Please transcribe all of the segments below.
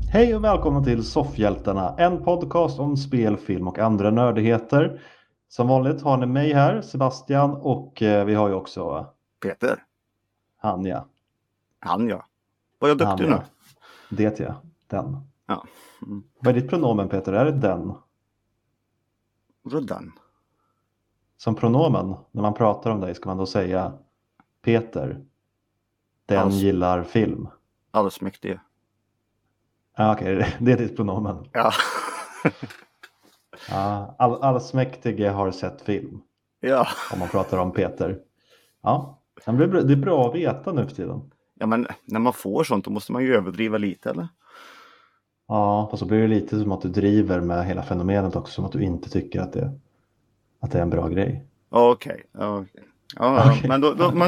Hej och välkomna till Soffhjältarna, en podcast om spel, film och andra nördigheter. Som vanligt har ni mig här, Sebastian, och vi har ju också Peter. Hanja. Han ja. Var jag duktig nu? Hanja. Det ja, den. Ja. Mm. Vad är ditt pronomen, Peter? Är det den? Ruddan. Som pronomen, när man pratar om dig, ska man då säga Peter, den Alls. gillar film? Allsmäktig. Ja, okej, det är ditt pronomen. Ja. Ja, allsmäktige har sett film, Ja. om man pratar om Peter. Ja, det är bra att veta nu för tiden. Ja, men när man får sånt då måste man ju överdriva lite, eller? Ja, fast så blir det lite som att du driver med hela fenomenet också, som att du inte tycker att det är en bra grej. Okej. Ja, Okej. men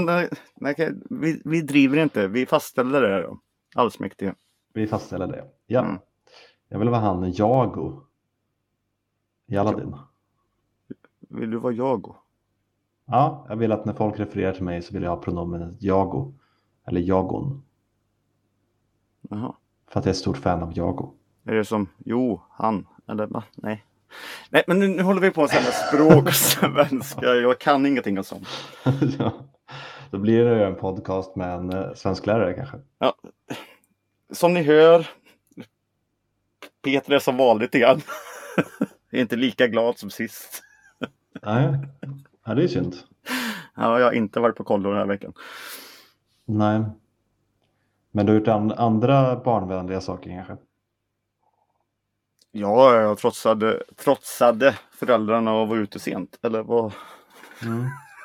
vi driver inte. Vi fastställer det då. Allsmäktig. Vi fastställer det. Ja. Mm. Jag vill vara han Jago i Aladdin. Vill du vara jag? Ja, jag vill att när folk refererar till mig så vill jag ha pronomenet Jago. Eller Jagon. Jaha. För att jag är ett stort fan av Jago. Är det som, han, eller va? Nej. Nej, men nu håller vi på att säga språk och svenska. Jag kan ingenting av sånt. Ja. Då blir det en podcast med en svensklärare kanske. Ja. Som ni hör, Peter är som vanligt igen. är inte lika glad som sist. Nej, ja, det är synd. Ja, jag har inte varit på kollo den här veckan. Nej. Men du har gjort andra barnvänliga saker kanske? Ja, jag trotsade föräldrarna och var ute sent. Eller vad? Mm.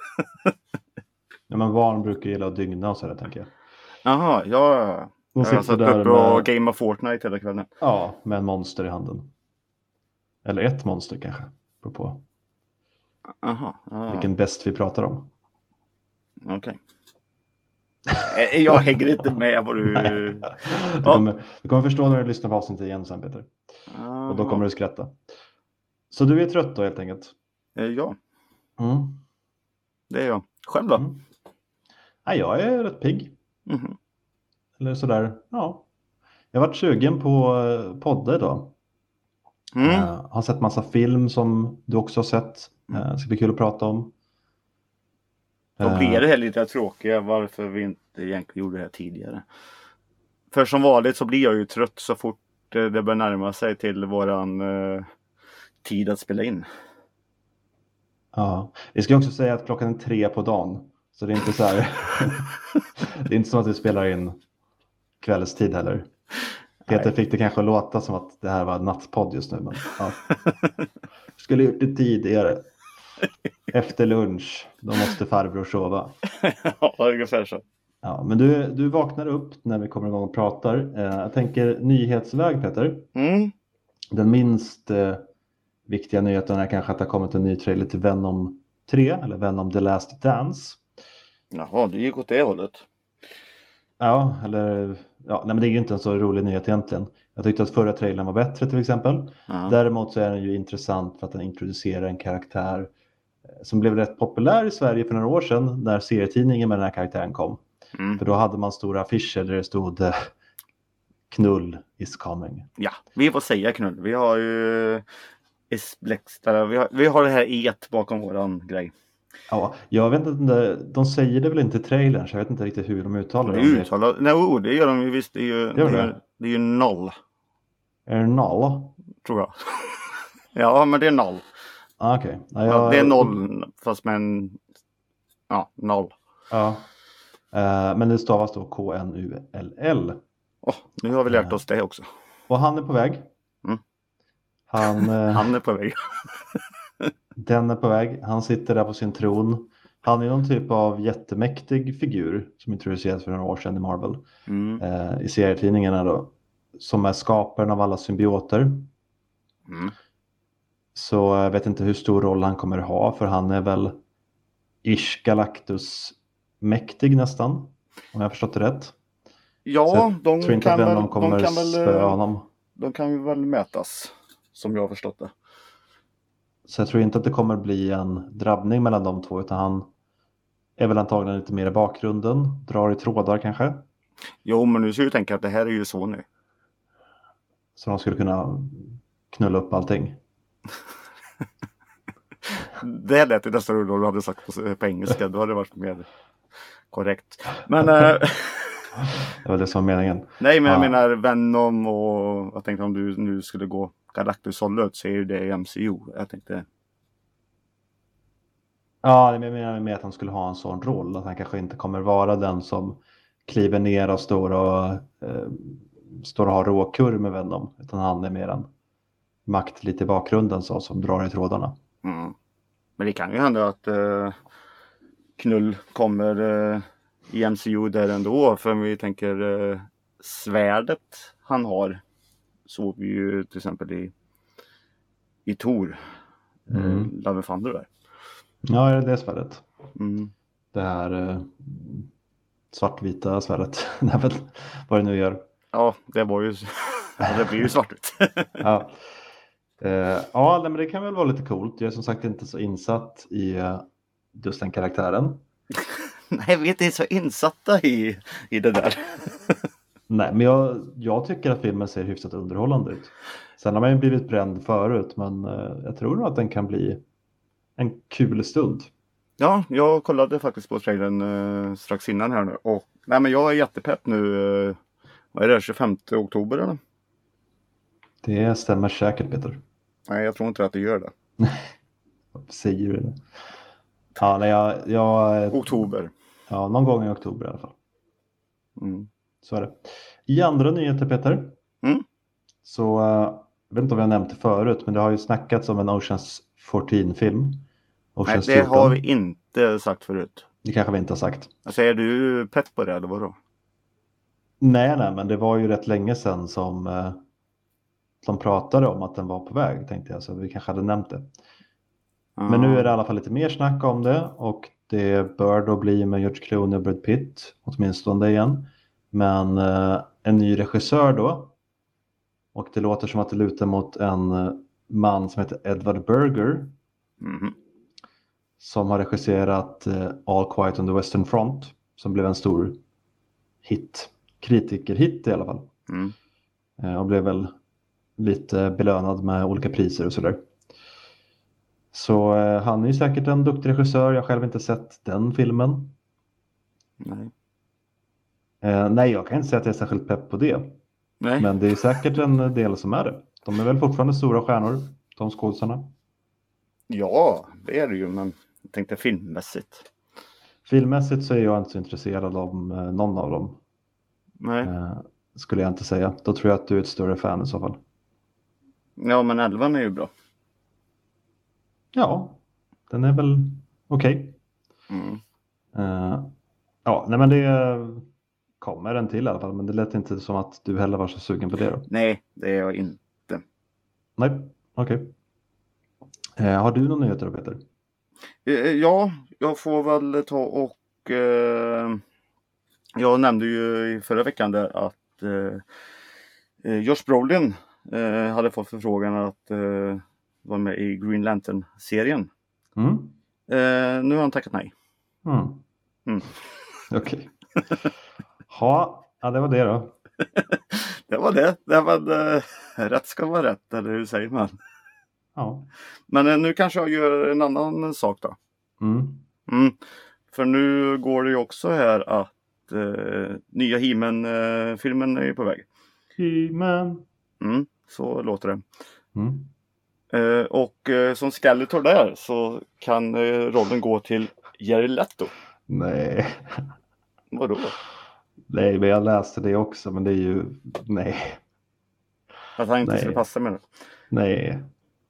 Ja, men barn brukar gilla att dygna och sådär, tänker jag. Jaha, ja. De Jag har sitter satt där uppe och Game of Fortnite hela kvällen. Ja, med en monster i handen. Eller ett monster kanske. Beror på Jaha, ja. vilken bäst vi pratar om. Okej. Jag hänger inte med vad du... Du kommer förstå när du lyssnar på avsnittet igen sen, Peter. Aha. Och då kommer du skratta. Så du är trött då helt enkelt? Ja, Mm. det är jag. Själv då? Mm. Ja, jag är rätt pigg. Mhm. Eller sådär, ja. Jag har varit sugen på podda idag. Har sett massa film som du också har sett. Det ska bli kul att prata om. Då blir det här lite tråkiga varför vi inte egentligen gjorde det här tidigare. För som vanligt så blir jag ju trött så fort det börjar närma sig till våran tid att spela in. Ja, vi ska också säga att klockan är 3 på dagen. Så det är inte så här. Det är inte som att vi spelar in kvällstid heller. Peter fick det kanske låta som att det här var en nattpodd just nu. Men, ja. Skulle gjort det tidigare. Efter lunch. Då måste farbror sova. Ja, ungefär så. Ja, men du vaknar upp när vi kommer igång och pratar. Jag tänker nyhetsväg, Peter. Den minst viktiga nyheten är kanske att det har kommit en ny trailer till Venom 3. Eller Venom The Last Dance. Jaha, det gick åt det hållet. Ja, eller... Ja, nej, men det är ju inte en så rolig nyhet egentligen. Jag tyckte att förra trailern var bättre till exempel. Ja. Däremot så är den ju intressant för att den introducerar en karaktär som blev rätt populär i Sverige för några år sedan när serietidningen med den här karaktären kom. För då hade man stora affischer där det stod knull is coming. Ja, vi får säga knull. Vi har ju vi har det här bakom våran grej. Ja, jag vet inte, de säger det väl inte i trailern så jag vet inte riktigt hur de uttalar det. Nej, det gör de ju visst. Det är ju noll. Är det noll? Tror jag. Ja, men det är noll. Okej. Ja, det är noll fast med en... Ja, noll. Ja. Men det stavas då KNULL. Nu har vi lärt oss det också. Och han är på väg. Han är på väg. Den är på väg. Han sitter där på sin tron. Han är någon typ av jättemäktig figur som introducerades för några år sedan i Marvel. I serietidningarna då. Som är skaparen av alla symbioter. Så jag vet inte hur stor roll han kommer ha. För han är väl Ish Galactus-mäktig nästan. Om jag har förstått det rätt. Ja, de kan väl mätas. Som jag har förstått det. Så jag tror inte att det kommer bli en drabbning mellan de två. Utan han är väl antagligen lite mer i bakgrunden. Drar i trådar kanske. Jo, men nu ska du tänka att det här är ju Sony. Så de skulle kunna knulla upp allting. Det lät ju nästan roligt om du hade sagt på engelska. Då hade det varit mer korrekt. Men Det var det som var meningen. nej, men jag Ja. menar Venom och jag tänkte om du nu skulle gå Galactus-hållet så är ju det i MCU. Jag tänkte... Ja, jag menar med att han skulle ha en sån roll. Att han kanske inte kommer vara den som kliver ner och står och har råkurr med Venom. Utan han är mer en makt lite i bakgrunden så, som drar i trådarna. Mm. Men det kan ju hända att Knull kommer i MCU där ändå. För om vi tänker svärdet han har såg vi ju till exempel i Thor. Love and Thunder där. Ja, är det svärdet? Mm. Det här svartvita svärdet. Vad det nu gör. Ja, det var ju det blir ju svartvitt. Ja. Ja, men det kan väl vara lite coolt. Jag är som sagt inte så insatt i just den karaktären. Nej, vi är inte så insatta i det där. Nej, men jag tycker att filmen ser hyfsat underhållande ut. Sen har man ju blivit bränd förut, men jag tror nog att den kan bli en kul stund. Ja, jag kollade faktiskt på trailern strax innan här nu. Och nej, men jag är jättepepp nu. Vad är det, 25 oktober eller? Det stämmer säkert, Peter. Nej, jag tror inte att det gör det. Vad säger du det? Ja, nej, Oktober. Ja, någon gång i oktober i alla fall. Mm. Så är det. I andra nyheter, Peter. Så jag vet inte om vi har nämnt det förut, men det har ju snackats om en Oceans 14-film. Nej, det har vi inte sagt förut. Det kanske vi inte har sagt. Alltså, är du pepp på det eller vadå? Nej, men det var ju rätt länge sedan som de pratade om att den var på väg, tänkte jag. Så vi kanske hade nämnt det. Men nu är det i alla fall lite mer snack om det. Och det bör då bli med George Clooney och Brad Pitt, åtminstone igen. Men en ny regissör då. Och det låter som att det lutar mot en man som heter Edward Berger. Som har regisserat All Quiet on the Western Front. Som blev en stor hit. Kritikerhit i alla fall. Och blev väl lite belönad med olika priser och sådär. Så han är ju säkert en duktig regissör. Jag har själv inte sett den filmen. Nej. Nej, jag kan inte säga att jag är särskilt pepp på det. Nej. Men det är säkert en del som är det. De är väl fortfarande stora stjärnor, de skådespelarna. Ja, det är det ju, men jag tänkte filmmässigt. Filmmässigt så är jag inte så intresserad av någon av dem. Nej. Skulle jag inte säga. Då tror jag att du är ett större fan i så fall. Ja, men 11 är ju bra. Ja, den är väl okej. Ja, nej men det kommer en till i alla fall. Men det lät inte som att du heller var så sugen på det då. Nej, det är jag inte. Nej, okej. Har du någon nyheter då, Peter? Ja, jag får väl ta och... jag nämnde ju i förra veckan där att Josh Brolin hade fått förfrågan att vara med i Green Lantern-serien. Nu har han tackat nej. Okej. Ja, det var det då. Det var det. Det var rätt ska vara rätt, eller hur säger man? Ja. Men nu kanske jag gör en annan sak då. För nu går det ju också här att nya He-Man-filmen är på väg. He-Man. Så låter det. Och som Skeletor där så kan rollen gå till Jared Leto. Nej. Vadå? Nej, men jag läste det också, men det är ju... Nej. Att han inte skulle passa med det. Nej.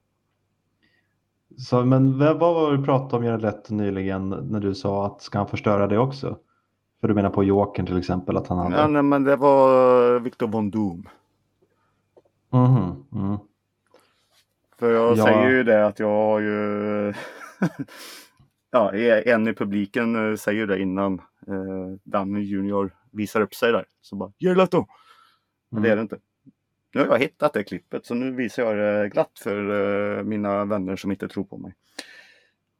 Så, men vad var det du pratade om Jared Leto nyligen när du sa att ska han förstöra det också? För du menar på Jokern till exempel att han hade... Ja, nej, men det var Victor Von Doom. För jag säger ju det att jag har ju... ja, en i publiken säger det innan Danny Junior visar upp sig där. Så bara, Jared Leto! Men det är det inte. Nu har jag hittat det klippet så nu visar jag det glatt för mina vänner som inte tror på mig.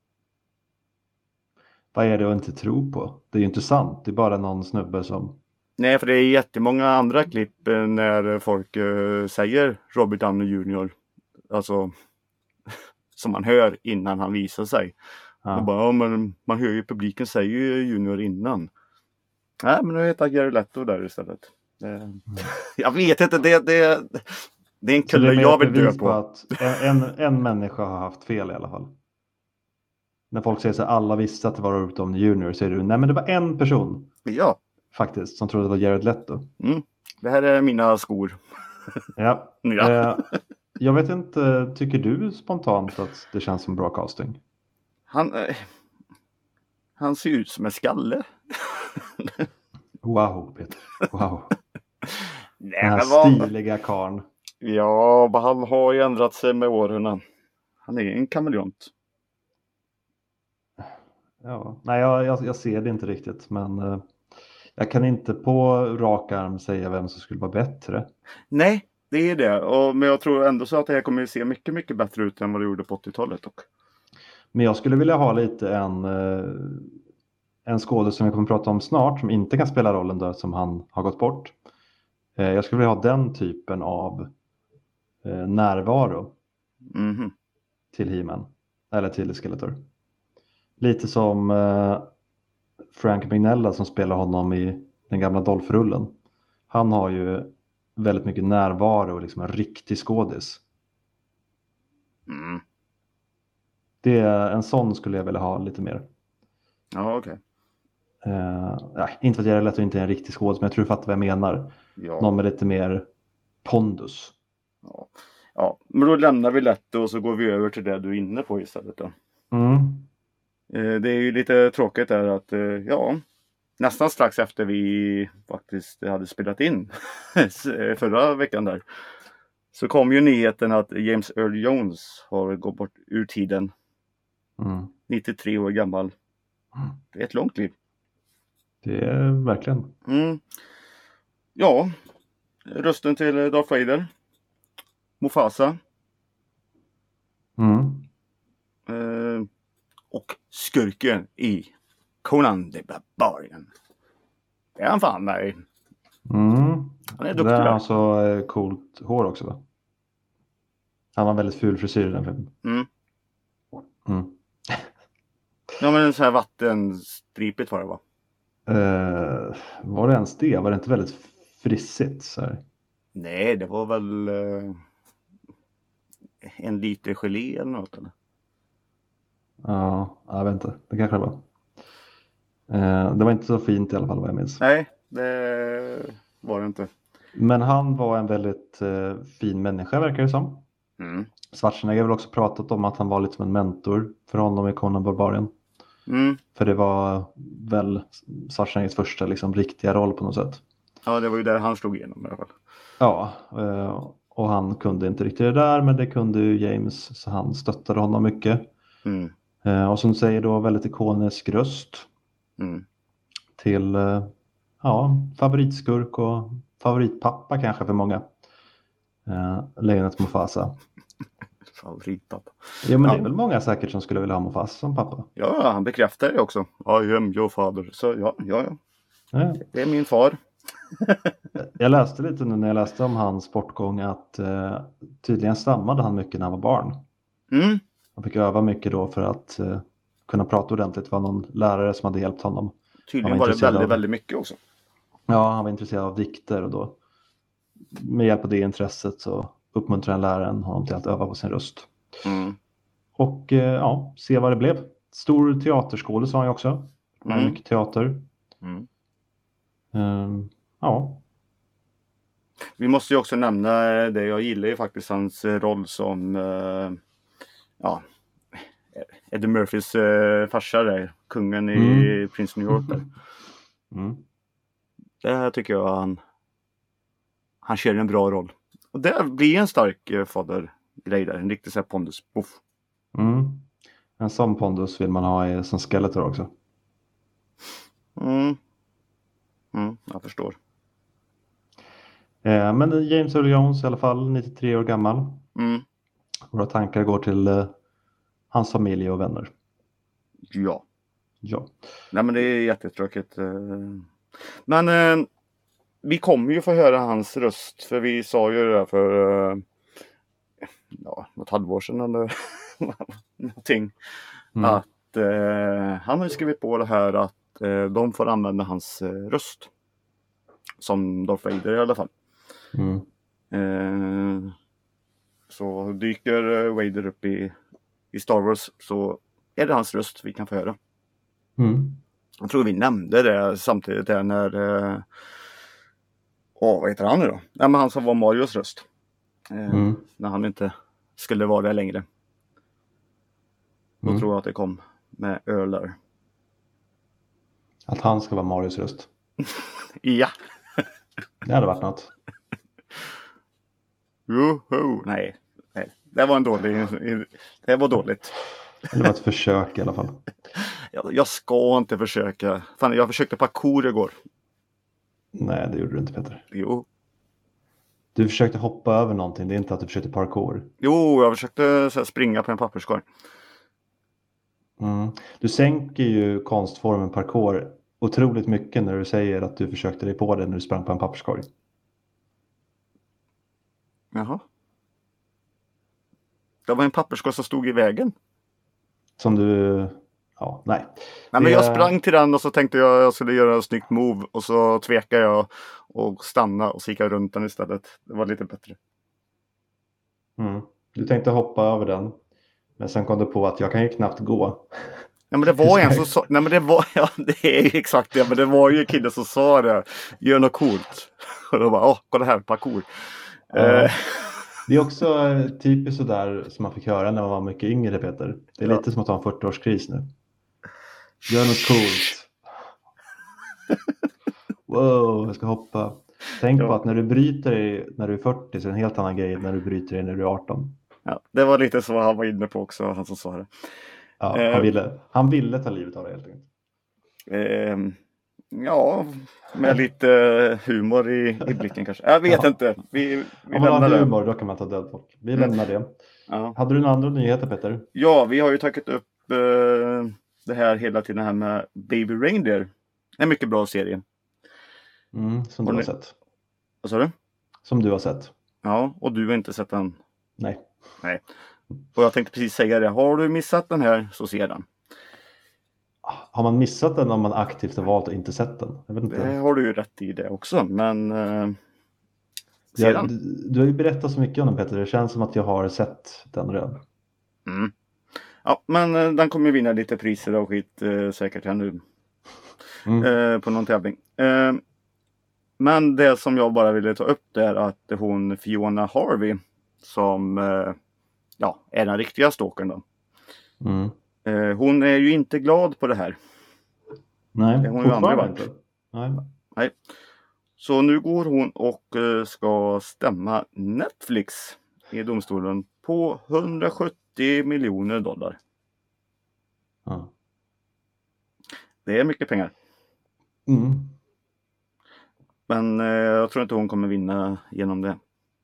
Vad är det att inte tro på? Det är ju inte sant. Det är bara någon snubbe som Nej, för det är jättemånga andra klipp när folk säger Robert Downey Jr. Alltså som man hör innan han visar sig. Ja. Och bara, ja, men man hör ju publiken säger ju Junior innan. Nej, men nu heter Jared Leto där istället. Jag vet inte, det är en Så det kulle är jag mer vill dö bevis på. att en människa har haft fel i alla fall. När folk säger så här, alla visste att det var Robert Downey Jr. säger du, nej men det var en person Ja. faktiskt som trodde det var Jared Leto. Det här är mina skor. Ja. Ja. Jag vet inte, tycker du spontant att det känns som bra casting? Han ser ut som en skalle. Wow, Peter. Wow. Nej, Den här stiliga karln. Ja, han har ju ändrat sig med åren. Han är en kameleont. Ja, nej, jag ser det inte riktigt, men jag kan inte på rak arm säga vem som skulle vara bättre. Nej, det är det. Men jag tror ändå så att det här kommer att se mycket, mycket bättre ut än vad det gjorde på 80-talet. Men jag skulle vilja ha lite en skådespelare som vi kommer att prata om snart, som inte kan spela rollen där som han har gått bort. Jag skulle vilja ha den typen av närvaro till He-Man, eller till Skeletor. Lite som Frank Mignella som spelar honom i den gamla Dolph-rullen. Han har ju väldigt mycket närvaro och liksom en riktig skådis. Det är en sån skulle jag vilja ha lite mer. Ja, okej. Inte för att jag är lätt och inte är en riktig skådis, men jag tror du fattar vad jag menar. Ja. Någon med lite mer pondus. Ja, men då lämnar vi lätt och så går vi över till det du är inne på istället då. Det är ju lite tråkigt där att nästan strax efter vi faktiskt hade spelat in förra veckan där, så kom ju nyheten att James Earl Jones har gått bort ur tiden. 93 år gammal. Det är ett långt liv. Det är verkligen. Ja, rösten till Darth Vader. Mufasa. Och skurken i Conan the Barbarian. Det är han fan med. Han är duktig. Det är alltså coolt hår också, va? Han har väldigt ful frisyr i den filmen. Ja, men en sån här vattenstripigt var det, va? Var det ens det? Var det inte väldigt frissigt så här? Nej, det var väl en liter gelé eller något, eller? Ja, jag vet inte. Det kanske det var. Det var inte så fint i alla fall vad jag minns. Nej, det var det inte. Men han var en väldigt fin människa verkar det som. Schwarzenegger har väl också pratat om att han var lite som en mentor för honom i Conan Barbarian. För det var väl Schwarzeneggers första liksom, riktiga roll på något sätt. Ja, det var ju där han slog igenom i alla fall. Ja, och han kunde inte riktigt det där, men det kunde ju James, så han stöttade honom mycket. Och som du säger då, väldigt ikonisk röst till favoritskurk och favoritpappa kanske för många. Lejonet Mufasa. Favoritpappa. Ja, men det är väl många säkert som skulle vilja ha Mufasa som pappa. Ja, han bekräftar det också. I am your father. Så ja. Det är min far. Jag läste lite nu när jag läste om hans sportgång att tydligen stammade han mycket när han var barn. Han fick öva mycket då för att kunna prata ordentligt. Det var någon lärare som hade hjälpt honom. Tydligen var det väldigt, väldigt mycket också. Ja, han var intresserad av dikter och då med hjälp av det intresset så uppmuntrade läraren honom till att öva på sin röst. Och se vad det blev. Stor teaterskådespelare sa han ju också. Mycket teater. Vi måste ju också nämna det, jag gillar ju faktiskt hans roll som Eddie Murphys farsa där, kungen i Prince New York där. Det här tycker jag han kör en bra roll. Och det blir en stark fadergrej där, en riktig så här pondus. En sån pondus vill man ha som Skeletor också. Jag förstår. Men James Earl Jones i alla fall, 93 år gammal. Våra tankar går till hans familj och vänner. Ja. Nej, men det är jättetråkigt. Men vi kommer ju få höra hans röst. För vi sa ju det där för något halvår sedan eller någonting. Att han har ju skrivit på det här att de får använda hans röst. Som Darth Vader i alla fall. Så dyker Vader upp i Star Wars så är det hans röst vi kan få höra. Jag tror vi nämnde det samtidigt där när vad heter han nu då? Ja, men han som var Marios röst. När han inte skulle vara där längre. Då tror jag att det kom med öler. Att han ska vara Marios röst. Ja. Det hade varit något. Nej. Det var det var dåligt. Det var ett försök i alla fall. Jag ska inte försöka. Fan, jag försökte parkour igår. Nej, det gjorde du inte, Peter. Jo. Du försökte hoppa över någonting. Det är inte att du försökte parkour. Jo, jag försökte springa på en papperskorg. Du sänker ju konstformen parkour otroligt mycket när du säger att du försökte dig på det när du sprang på en papperskorg. Jaha. Det var en papperskorg som stod i vägen. Som du... Ja, nej. Nej, men jag sprang till den och så tänkte jag skulle göra ett snyggt move. Och så tvekade jag och stanna och så gick jag runt den istället. Det var lite bättre. Du tänkte hoppa över den. Men sen kom du på att jag kan ju knappt gå. Ja, men det var en som sa... Nej, men det var... Ja, det är ju exakt det. Men det var ju en kille som sa det. Gör något coolt. Och då bara, kolla här, parkour. Det är också typiskt sådär som man fick höra när man var mycket yngre, Peter. Det är lite som att ha en 40-årskris nu. Gör något coolt. Wow, jag ska hoppa. Tänk på att när du bryter dig när du är 40 så är det en helt annan grej när du bryter dig när du är 18. Ja, det var lite så han var inne på också, han som sa det. Ja, han ville ta livet av dig helt enkelt. Ja, med lite humor i blicken kanske. Jag vet inte. Vi om man har humor då kan man ta död folk. Vi lämnar det. Ja. Hade du några andra nyheter, Peter? Ja, vi har ju tagit upp det här hela tiden här med Baby Reindeer. En mycket bra serie. Som du har sett. Vad sa du? Som du har sett. Ja, och du har inte sett den? Nej. Och jag tänkte precis säga det. Har du missat den här så se den. Har man missat den om man aktivt har valt att inte sett den? Jag vet inte. Det har du ju rätt i det också, men du har ju berättat så mycket om den, Peter. Det känns som att jag har sett den redan. Ja, men den kommer vinna lite priser och skit säkert här nu. På någon tävling. Men det som jag bara ville ta upp det är att hon Fiona Harvey som är den riktiga stalkern då. Hon är ju inte glad på det här. Nej, det hon ju aldrig varit. Inte. Nej. Så nu går hon och ska stämma Netflix i domstolen på $170 miljoner. Det är mycket pengar. Men jag tror inte hon kommer vinna genom det.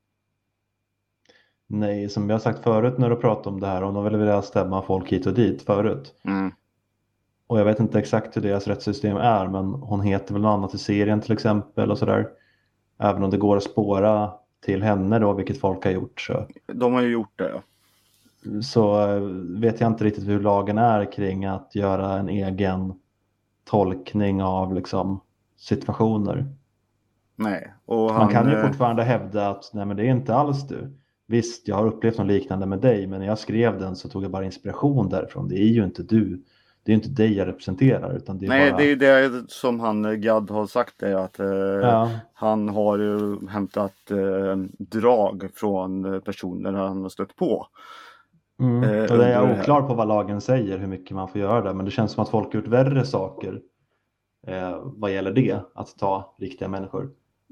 Nej, som jag har sagt förut när du pratar om det här. Hon har väl velat stämma folk hit och dit förut. Och jag vet inte exakt hur deras rättssystem är. Men hon heter väl något annat i serien till exempel och sådär. Även om det går att spåra till henne då, vilket folk har gjort. Så. De har ju gjort det, ja. Så vet jag inte riktigt hur lagen är kring att göra en egen tolkning av liksom situationer. Nej. Och man kan ju fortfarande hävda att nej, men det är inte alls du. Visst, jag har upplevt något liknande med dig, men när jag skrev den så tog jag bara inspiration därifrån. Det är ju inte du. Det är inte dig jag representerar. Utan det är nej, bara... det är det som han Gadd har sagt. Det, att han har ju hämtat drag från personer han har stött på. Och det är oklar på vad lagen säger, hur mycket man får göra det. Men det känns som att folk har gjort värre saker vad gäller det. Att ta riktiga människor.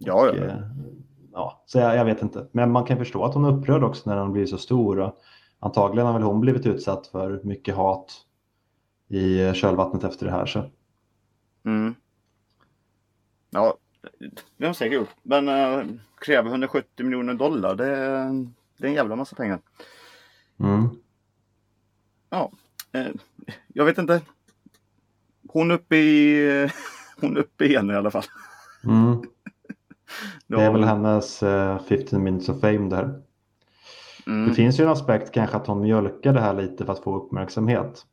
Så jag vet inte. Men man kan förstå att hon är upprörd också när hon blir så stor. Och antagligen har väl hon blivit utsatt för mycket hat i kölvattnet efter det här. Så. Ja, det har säkert gjort. Men kräver $170 miljoner, det är en jävla massa pengar. Ja, jag vet inte. Hon är uppe i henne i alla fall. Det är väl hennes 15 minutes of fame där. Det finns ju en aspekt kanske att hon mjölkar det här lite för att få uppmärksamhet.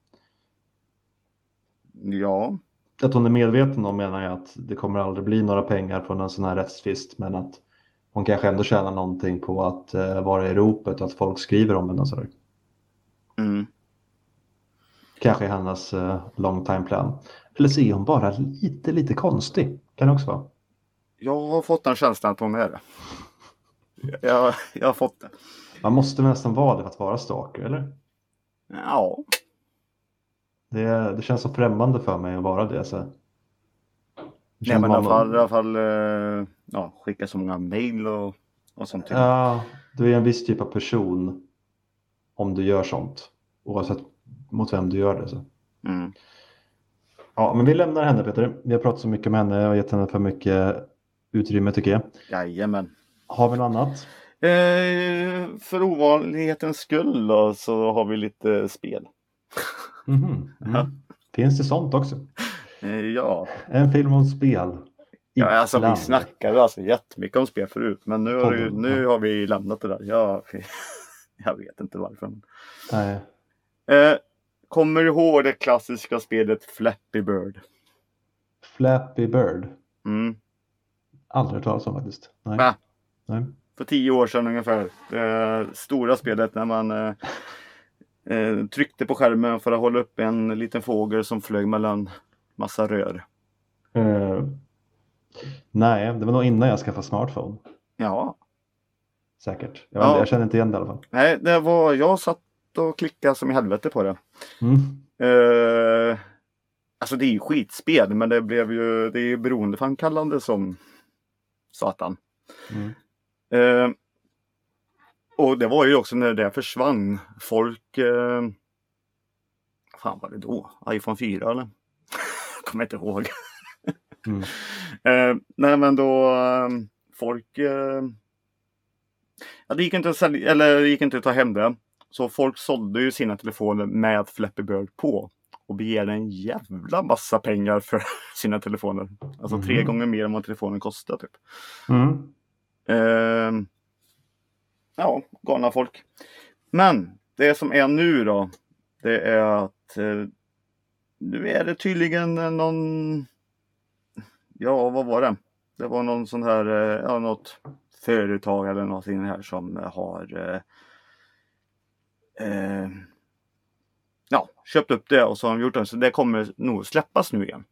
Ja. Att hon är medveten om, menar jag, att det kommer aldrig bli några pengar från en sån här rättstvist, men att hon kanske ändå tjänar någonting på att vara i ropet och att folk skriver om henne och sådär. Kanske är hennes long time plan. Eller så är hon bara lite konstig. Kan det också vara. Jag har fått en känsla att hon är det. Jag har fått det. Man måste nästan vara det för att vara stalker, eller? Ja. Det känns så främmande för mig att vara det. Så. Nej, men i alla fall skicka så många mejl och sånt. Ja, du är en viss typ av person om du gör sånt. Oavsett mot vem du gör det. Så. Ja, men vi lämnar henne, Peter. Vi har pratat så mycket med henne och gett henne för mycket utrymme, tycker jag. Jajamän. Har vi något annat? För ovanlighetens skull då, så har vi lite spel. Finns det sånt också? Ja. En film om spel. Ja, alltså vi snackade alltså jättemycket om spel förut, men nu har vi lämnat det där. Jag vet inte varför. Nej. Kommer du ihåg det klassiska spelet Flappy Bird? Flappy Bird? Aldrig hört talas om faktiskt. Nej. Nej. För 10 år sedan ungefär. Det stora spelet när man tryckte på skärmen för att hålla upp en liten fågel som flög mellan massa rör. Nej, det var nog innan jag skaffade smartphone. Ja. Säkert. Jag känner inte igen det i alla fall. Nej, jag satt och klickade som i helvete på det. Alltså det är ju skitspel, men det är ju beroendeframkallande som satan. Och det var ju också när det försvann. Folk... fan var det då? iPhone 4 eller? Kommer inte ihåg. Nej, men då... folk... det gick inte att sälja, eller det gick inte att ta hem det. Så folk sålde ju sina telefoner med Flappy Bird på. Och begärde en jävla massa pengar för sina telefoner. Alltså 3 gånger mer än vad telefonen kostar typ. Galna folk. Men det som är nu då, det är att nu är det tydligen någon, vad var det? Det var någon sån här, något företag eller någonting här som har köpt upp det och så har de gjort det. Så det kommer nog släppas nu igen.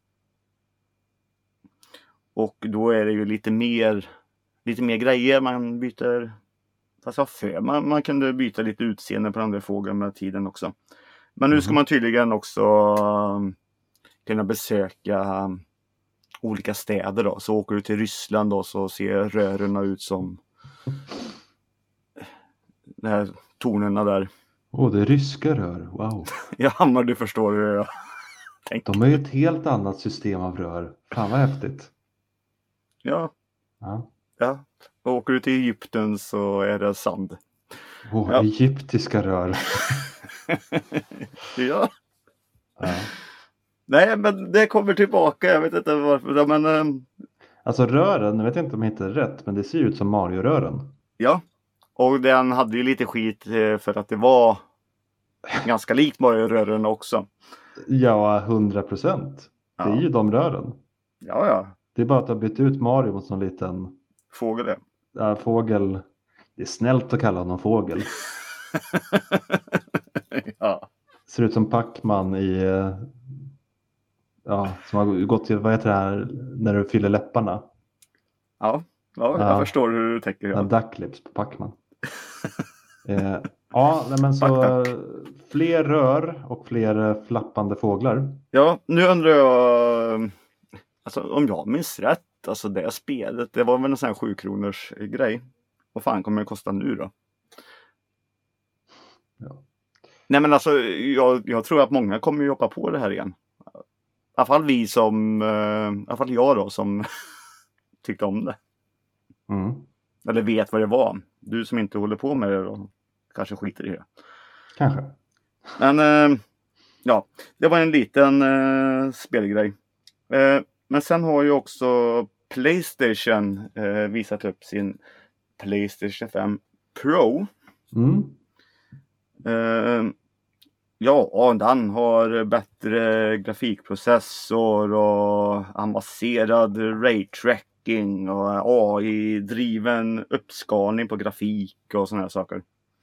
Och då är det ju lite mer grejer man byter. Fast man kunde byta lite utseende på den där fågeln med tiden också. Men nu ska man tydligen också kunna besöka olika städer då. Så åker du till Ryssland då, så ser rören ut som de här tornerna där. Det är ryska rör, wow. Ja, men du förstår hur jag tänker. De är ju ett helt annat system av rör. Fan vad häftigt. Ja. Och åker du till Egypten så är det sand. Egyptiska rör. Ja. Nej, men det kommer tillbaka. Jag vet inte varför. Men, alltså rören, jag vet inte om jag hittar rätt, men det ser ut som Mario-rören. Ja, och den hade ju lite skit för att det var ganska likt Mario-rören också. Ja, 100%. Det är ju de rören. Ja. Det är bara att ha bytt ut Mario mot någon liten... Fågel det. Ja, fågel. Det är snällt att kalla honom fågel. Ja. Ser ut som Pac-Man i... som har gått till, vad heter det här, när du fyller läpparna. Ja, jag förstår hur du tänker. Ja. Ducklips på Pac-Man. Men så fler rör och fler flappande fåglar. Ja, nu undrar jag, alltså, om jag minns rätt, alltså det spelet, det var väl en sån här 7 kronors grej. Vad fan kommer det kosta nu då? Ja. Nej, men alltså jag tror att många kommer ju hoppa på det här igen. I alla fall jag då som tyckte om det. Eller vet vad det var. Du som inte håller på med det då kanske skiter i det. Kanske. Men det var en liten spelgrej. Men sen har ju också PlayStation visat upp sin PlayStation 5 Pro. Ja, den har bättre grafikprocessor och avancerad ray-tracking och AI-driven uppskalning på grafik och såna här saker.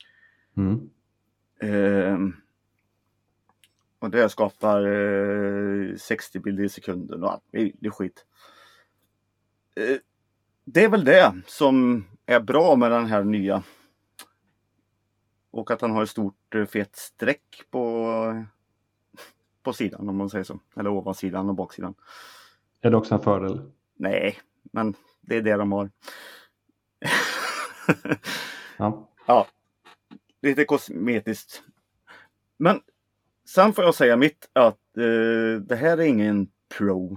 Och det skapar 60 bilder i sekunden och allt. Det är skit. Det är väl det som är bra med den här nya. Och att han har ett stort fet streck på sidan, om man säger så. Eller ovansidan och baksidan. Är det också en fördel? Nej, men det är det de har. Ja, lite kosmetiskt. Men sen får jag säga mitt att det här är ingen Pro.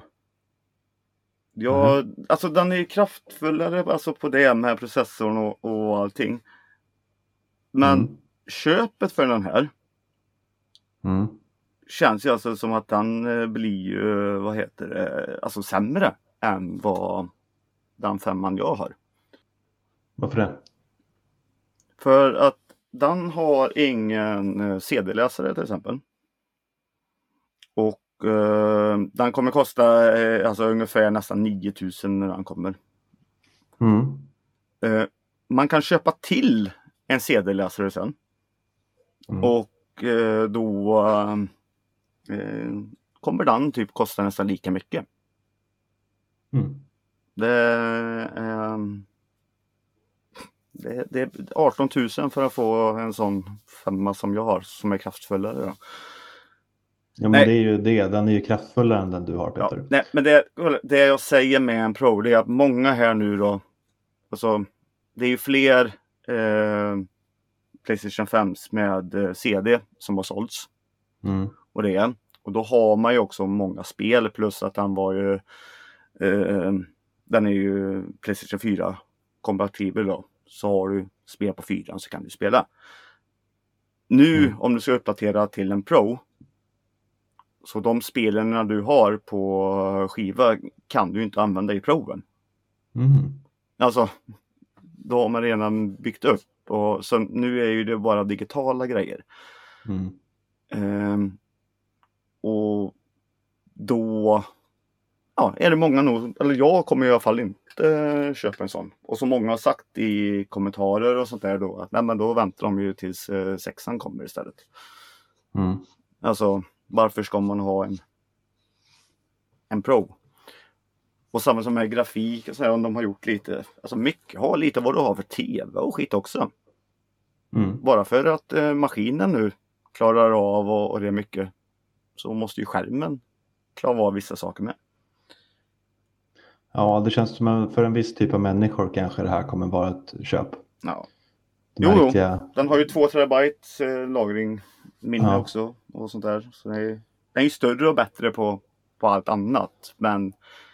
Alltså den är ju kraftfullare alltså på det med processorn och allting. Men köpet för den här känns ju alltså som att den blir alltså sämre än vad den 5:an jag har. Varför det? För att den har ingen CD-läsare till exempel. Och den kommer kosta alltså ungefär nästan 9000 när den kommer. Man kan köpa till en CD-läsare sen. Och då kommer den typ kosta nästan lika mycket. Det är 18 000 för att få en sån 5:a som jag har, som är kraftfullare då. Ja, men det är ju det. Den är ju kraftfullare än den du har, Peter. Ja, nej, men det jag säger med en Pro, det är att många här nu då, alltså det är ju fler PlayStation 5s med CD som har sålts. Och då har man ju också många spel, plus att den var ju den är ju PlayStation 4 kompatibel då. Så har du spel på 4 så kan du spela. Nu om du ska uppdatera till en Pro, så de spelen du har på skiva kan du inte använda i Proven. Alltså, då har man redan byggt upp. Och så nu är ju det bara digitala grejer. Och då är det många nog, eller jag kommer i alla fall inte köpa en sån. Och som många har sagt i kommentarer och sånt där då, att nej, men då väntar de ju tills 6:an kommer istället. Alltså, varför ska man ha en Pro? Och samma som med grafik och så här, om de har gjort lite, alltså mycket, ha lite vad du har för tv och skit också. Bara för att maskinen nu klarar av och det är mycket, så måste ju skärmen klara av vissa saker med. Ja, det känns som för en viss typ av människor kanske det här kommer vara ett köp. Ja. Jo, den har ju 2 terabyte lagring minne också och sånt där. Så den är ju större och bättre på allt annat. Men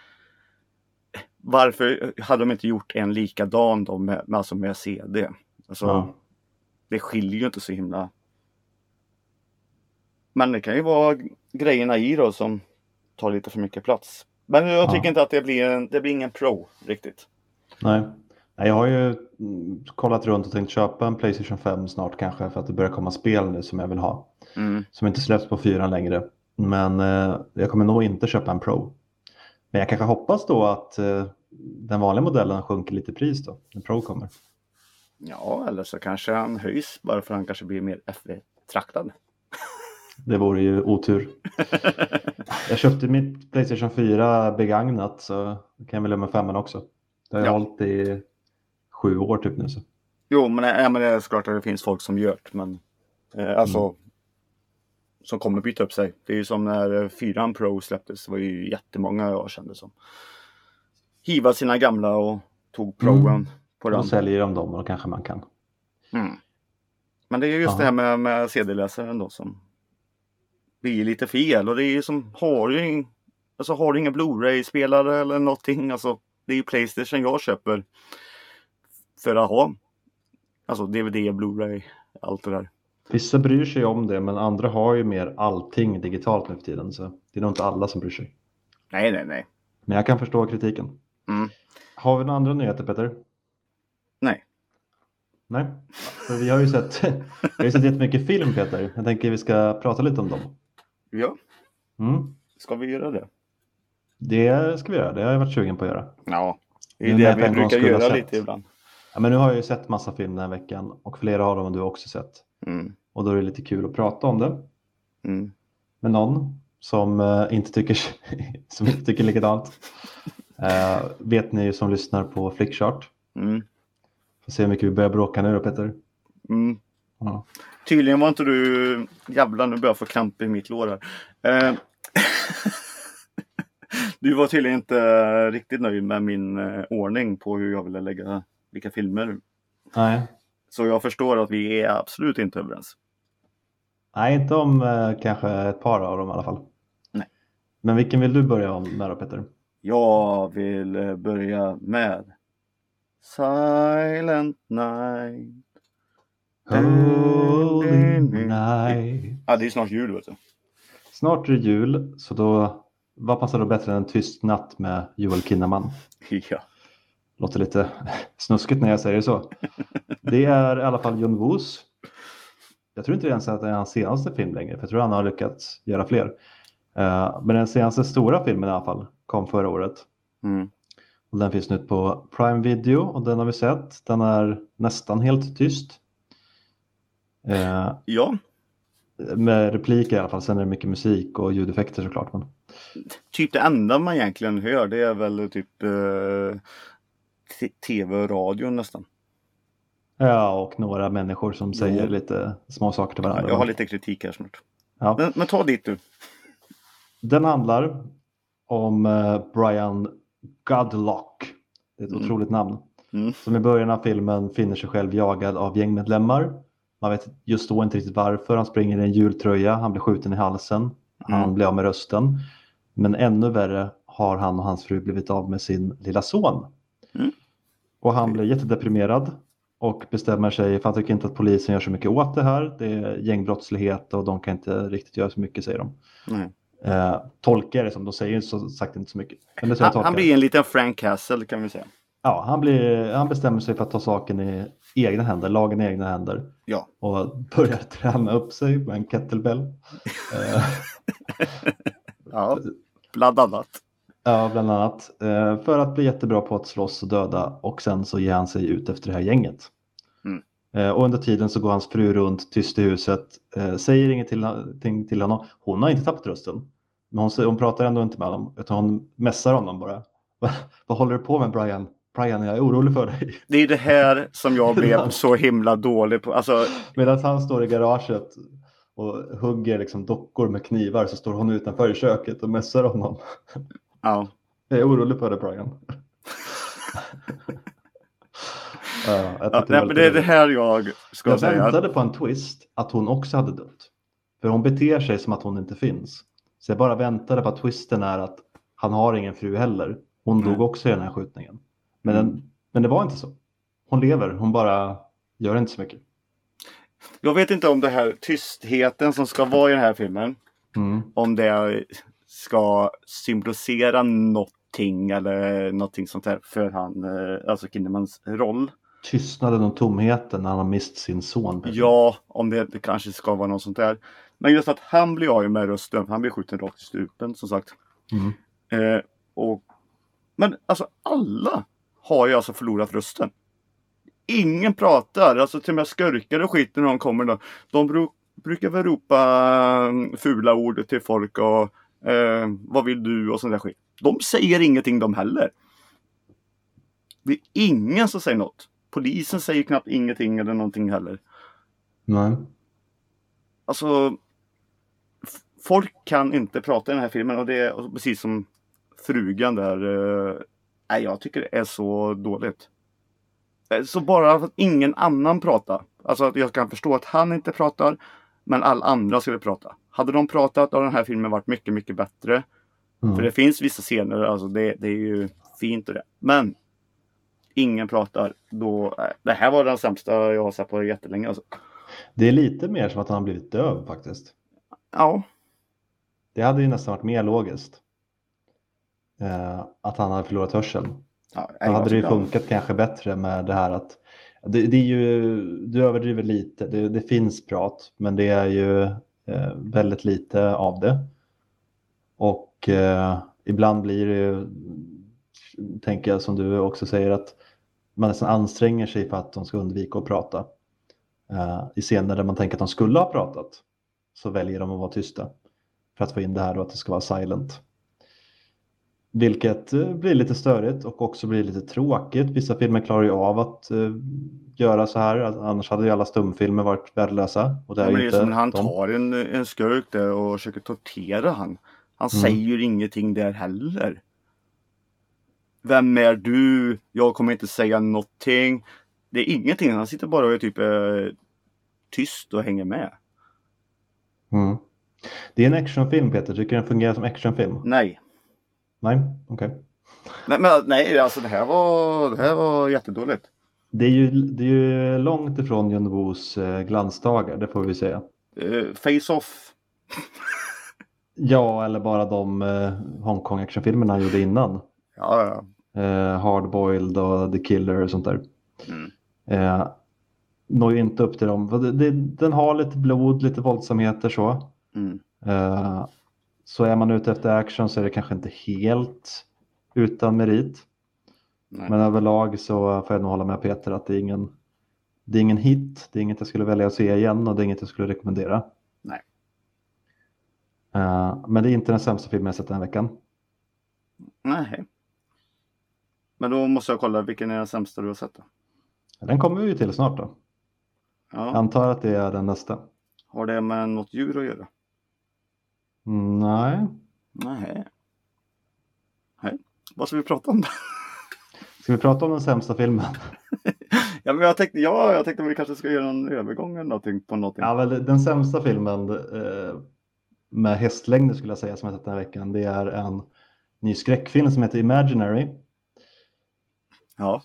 varför hade de inte gjort en likadan då med CD? Alltså, det skiljer ju inte så himla. Men det kan ju vara grejerna i då som tar lite för mycket plats. Men jag tycker inte att det blir ingen Pro riktigt. Nej, jag har ju kollat runt och tänkt köpa en PlayStation 5 snart kanske, för att det börjar komma spel nu som jag vill ha. Som inte släpps på 4 längre. Men jag kommer nog inte köpa en Pro. Men jag kanske hoppas då att den vanliga modellen sjunker lite i pris då, när Pro kommer. Ja, eller så kanske han höjs bara för att han kanske blir mer FV-traktad. Det vore ju otur. Jag köpte mitt PlayStation 4 begagnat, så kan jag väl göra med 5:an också. Det har jag hållit i 7 år typ nu. Så. Jo, men det är klart att det finns folk som gör det, men alltså som kommer byta upp sig. Det är ju som när 4:an Pro släpptes, det var ju jättemånga jag kände som hiva sina gamla och tog Proen på den. Och säljer de dem, och då kanske man kan. Men det är just det här med CD-läsaren då som blir lite fel. Och det är ju som, har du ingen Blu-ray-spelare eller någonting, alltså det är ju PlayStation jag köper för att ha alltså DVD, Blu-ray, allt det där. Vissa bryr sig om det, men andra har ju mer allting digitalt nu för tiden, så det är nog inte alla som bryr sig. Nej. Men jag kan förstå kritiken. Mm. Har vi några andra nyheter, Peter? Nej. Nej, för vi har ju sett jättemycket film, Peter. Jag tänker vi ska prata lite om dem. Ja, Mm. ska vi göra det? Det ska vi göra, det har jag varit sugen på att göra. Ja, det är Nu när det jag för vi en gång brukar skulle ha göra sett. lite ibland. Ja, men nu har jag ju sett massa film den här veckan och flera av dem har du också sett. Mm. Och då är det lite kul att prata om det Mm. med någon som inte tycker som inte tycker likadant. Vet ni som lyssnar på Flickchart? Mm. Får se hur mycket vi börjar bråka nu då, Peter. Mm. Ja. Tydligen var inte du... Jävlar, nu börjar jag få kramp i mitt lår här. Du var tydligen inte riktigt nöjd med min ordning på hur jag ville lägga vilka filmer. Nej. Så jag förstår att vi är absolut inte överens. Nej, inte om kanske ett par av dem i alla fall. Nej. Men vilken vill du börja med då, Peter? Jag vill börja med Silent Night. Holy night. Ja, det är snart jul, vet du. Snart är det jul, så då vad passar då bättre än en tyst natt med Joel Kinnaman? Ja. Låter lite snuskigt när jag säger så. Det är i alla fall John Woos. Jag tror inte ens att det är hans senaste film längre, för jag tror han har lyckats göra fler. Men den senaste stora filmen i alla fall kom förra året. Mm. Och den finns nu på Prime Video och den har vi sett. Den är nästan helt tyst. Ja, Med repliker i alla fall, sen är det mycket musik och ljudeffekter såklart. Men... typ det enda man egentligen hör, det är väl typ tv och radio nästan. Ja, och några människor som säger lite små saker till varandra. Jag har lite kritik här snart. Ja. Men ta dit du. Den handlar om Brian Godlock. Det är ett otroligt namn. Mm. Som i början av filmen finner sig själv jagad av gängmedlemmar. Man vet just då inte riktigt varför. Han springer i en jultröja, han blir skjuten i halsen. Han blir av med rösten. Men ännu värre har han och hans fru blivit av med sin lilla son. Mm. Och han blir jättedeprimerad. Och bestämmer sig, för han tycker inte att polisen gör så mycket åt det här. Det är gängbrottslighet och de kan inte riktigt göra så mycket, säger de. Tolkar det som de säger, så sagt inte så mycket. Men det han blir en liten Frank Castle, kan vi säga. Ja, han bestämmer sig för att ta saken i egna händer, lagen i egna händer. Ja. Och börjar träna upp sig med en kettlebell. Ja, bland annat. Ja, bland annat. För att bli jättebra på att slåss och döda. Och sen så ger han sig ut efter det här gänget. Och under tiden så går hans fru runt tyst i huset. Säger ingenting till honom. Hon har inte tappat rösten. Men hon pratar ändå inte med honom. Utan hon mässar honom bara. Vad håller du på med, Brian? Brian, jag är orolig för dig. Det är det här som jag blev så himla dålig på. Alltså... Medan han står i garaget och hugger liksom dockor med knivar, så står hon utanför i köket och mässar honom. Ja. Jag är orolig för dig, Brian. Det är det här jag ska säga. Jag väntade på en twist att hon också hade dött. För hon beter sig som att hon inte finns. Så jag bara väntade på att twisten är att han har ingen fru heller. Hon dog också i den här skjutningen. Men det var inte så. Hon lever, hon bara gör inte så mycket. Jag vet inte om det här tystheten som ska vara i den här filmen. Om det ska symbolisera någonting eller någonting sånt där för han, alltså Kinnemans roll. Tystnaden och tomheten när han har mist sin son. Ja, om det kanske ska vara något sånt där. Men just att han blir av med rösten. Han blir skjuten rakt i stupen, som sagt. Men alltså alla har ju alltså förlorat rösten. Ingen pratar. Alltså till och med skurkar och skit när de kommer då. De brukar väl ropa fula ord till folk och vad vill du och sånt där skit. De säger ingenting de heller. Det är ingen som säger något. Polisen säger knappt ingenting eller någonting heller. Nej. Alltså folk kan inte prata i den här filmen och det är precis som frugan där. Jag tycker det är så dåligt. Så bara för att ingen annan pratar. Alltså att jag kan förstå att han inte pratar, men alla andra skulle prata. Hade de pratat då hade den här filmen varit mycket, mycket bättre. För det finns vissa scener, alltså det är ju fint och det. Men ingen pratar, då... Det här var den sämsta jag har sett på jättelänge. Alltså. Det är lite mer som att han har blivit döv faktiskt. Ja. Det hade ju nästan varit mer logiskt. Att han hade förlorat hörseln. Ja, Då hade det ju funkat kanske bättre med det här att det är ju, du överdriver lite, det finns prat, men det är ju väldigt lite av det. Och ibland blir det ju, tänker jag som du också säger, att man nästan anstränger sig för att de ska undvika att prata. I scener där man tänker att de skulle ha pratat så väljer de att vara tysta för att få in det här och att det ska vara silent. Vilket blir lite störigt och också blir lite tråkigt. Vissa filmer klarar ju av att göra så här. Annars hade ju alla stumfilmer varit värdelösa. Och det är, det är inte som när han tar en skurk där och försöker tortera han. Han säger ju ingenting där heller. Vem är du? Jag kommer inte säga någonting. Det är ingenting. Han sitter bara och är typ tyst och hänger med. Mm. Det är en actionfilm, Peter. Tycker den fungerar som actionfilm? Nej. Nej, okej. Nej, alltså det här var jättedåligt. Det är ju långt ifrån John Woos glansdagar, det får vi säga. Face-Off. Ja, eller bara de Hongkong actionfilmerna han gjorde innan. Ja. Hardboiled och The Killer och sånt där. Når ju inte upp till dem. Den har lite blod, lite våldsamheter så. Så är man ute efter action så är det kanske inte helt utan merit. Nej. Men överlag så får jag nog hålla med Peter att det är ingen hit. Det är inget jag skulle välja att se igen och det är inget jag skulle rekommendera. Nej. Men det är inte den sämsta filmen jag sett den här veckan. Nej. Men då måste jag kolla vilken är den sämsta du har sett då? Den kommer vi ju till snart då. Ja. Jag antar att det är den nästa. Har det med något djur att göra? Nej. Nej. Vad ska vi prata om då? Ska vi prata om den sämsta filmen? Ja, men jag tänkte vi kanske ska göra en övergång eller någonting på någonting. Ja, väl den sämsta filmen med hästlängder skulle jag säga som jag sett den här veckan. Det är en ny skräckfilm som heter Imaginary. Ja.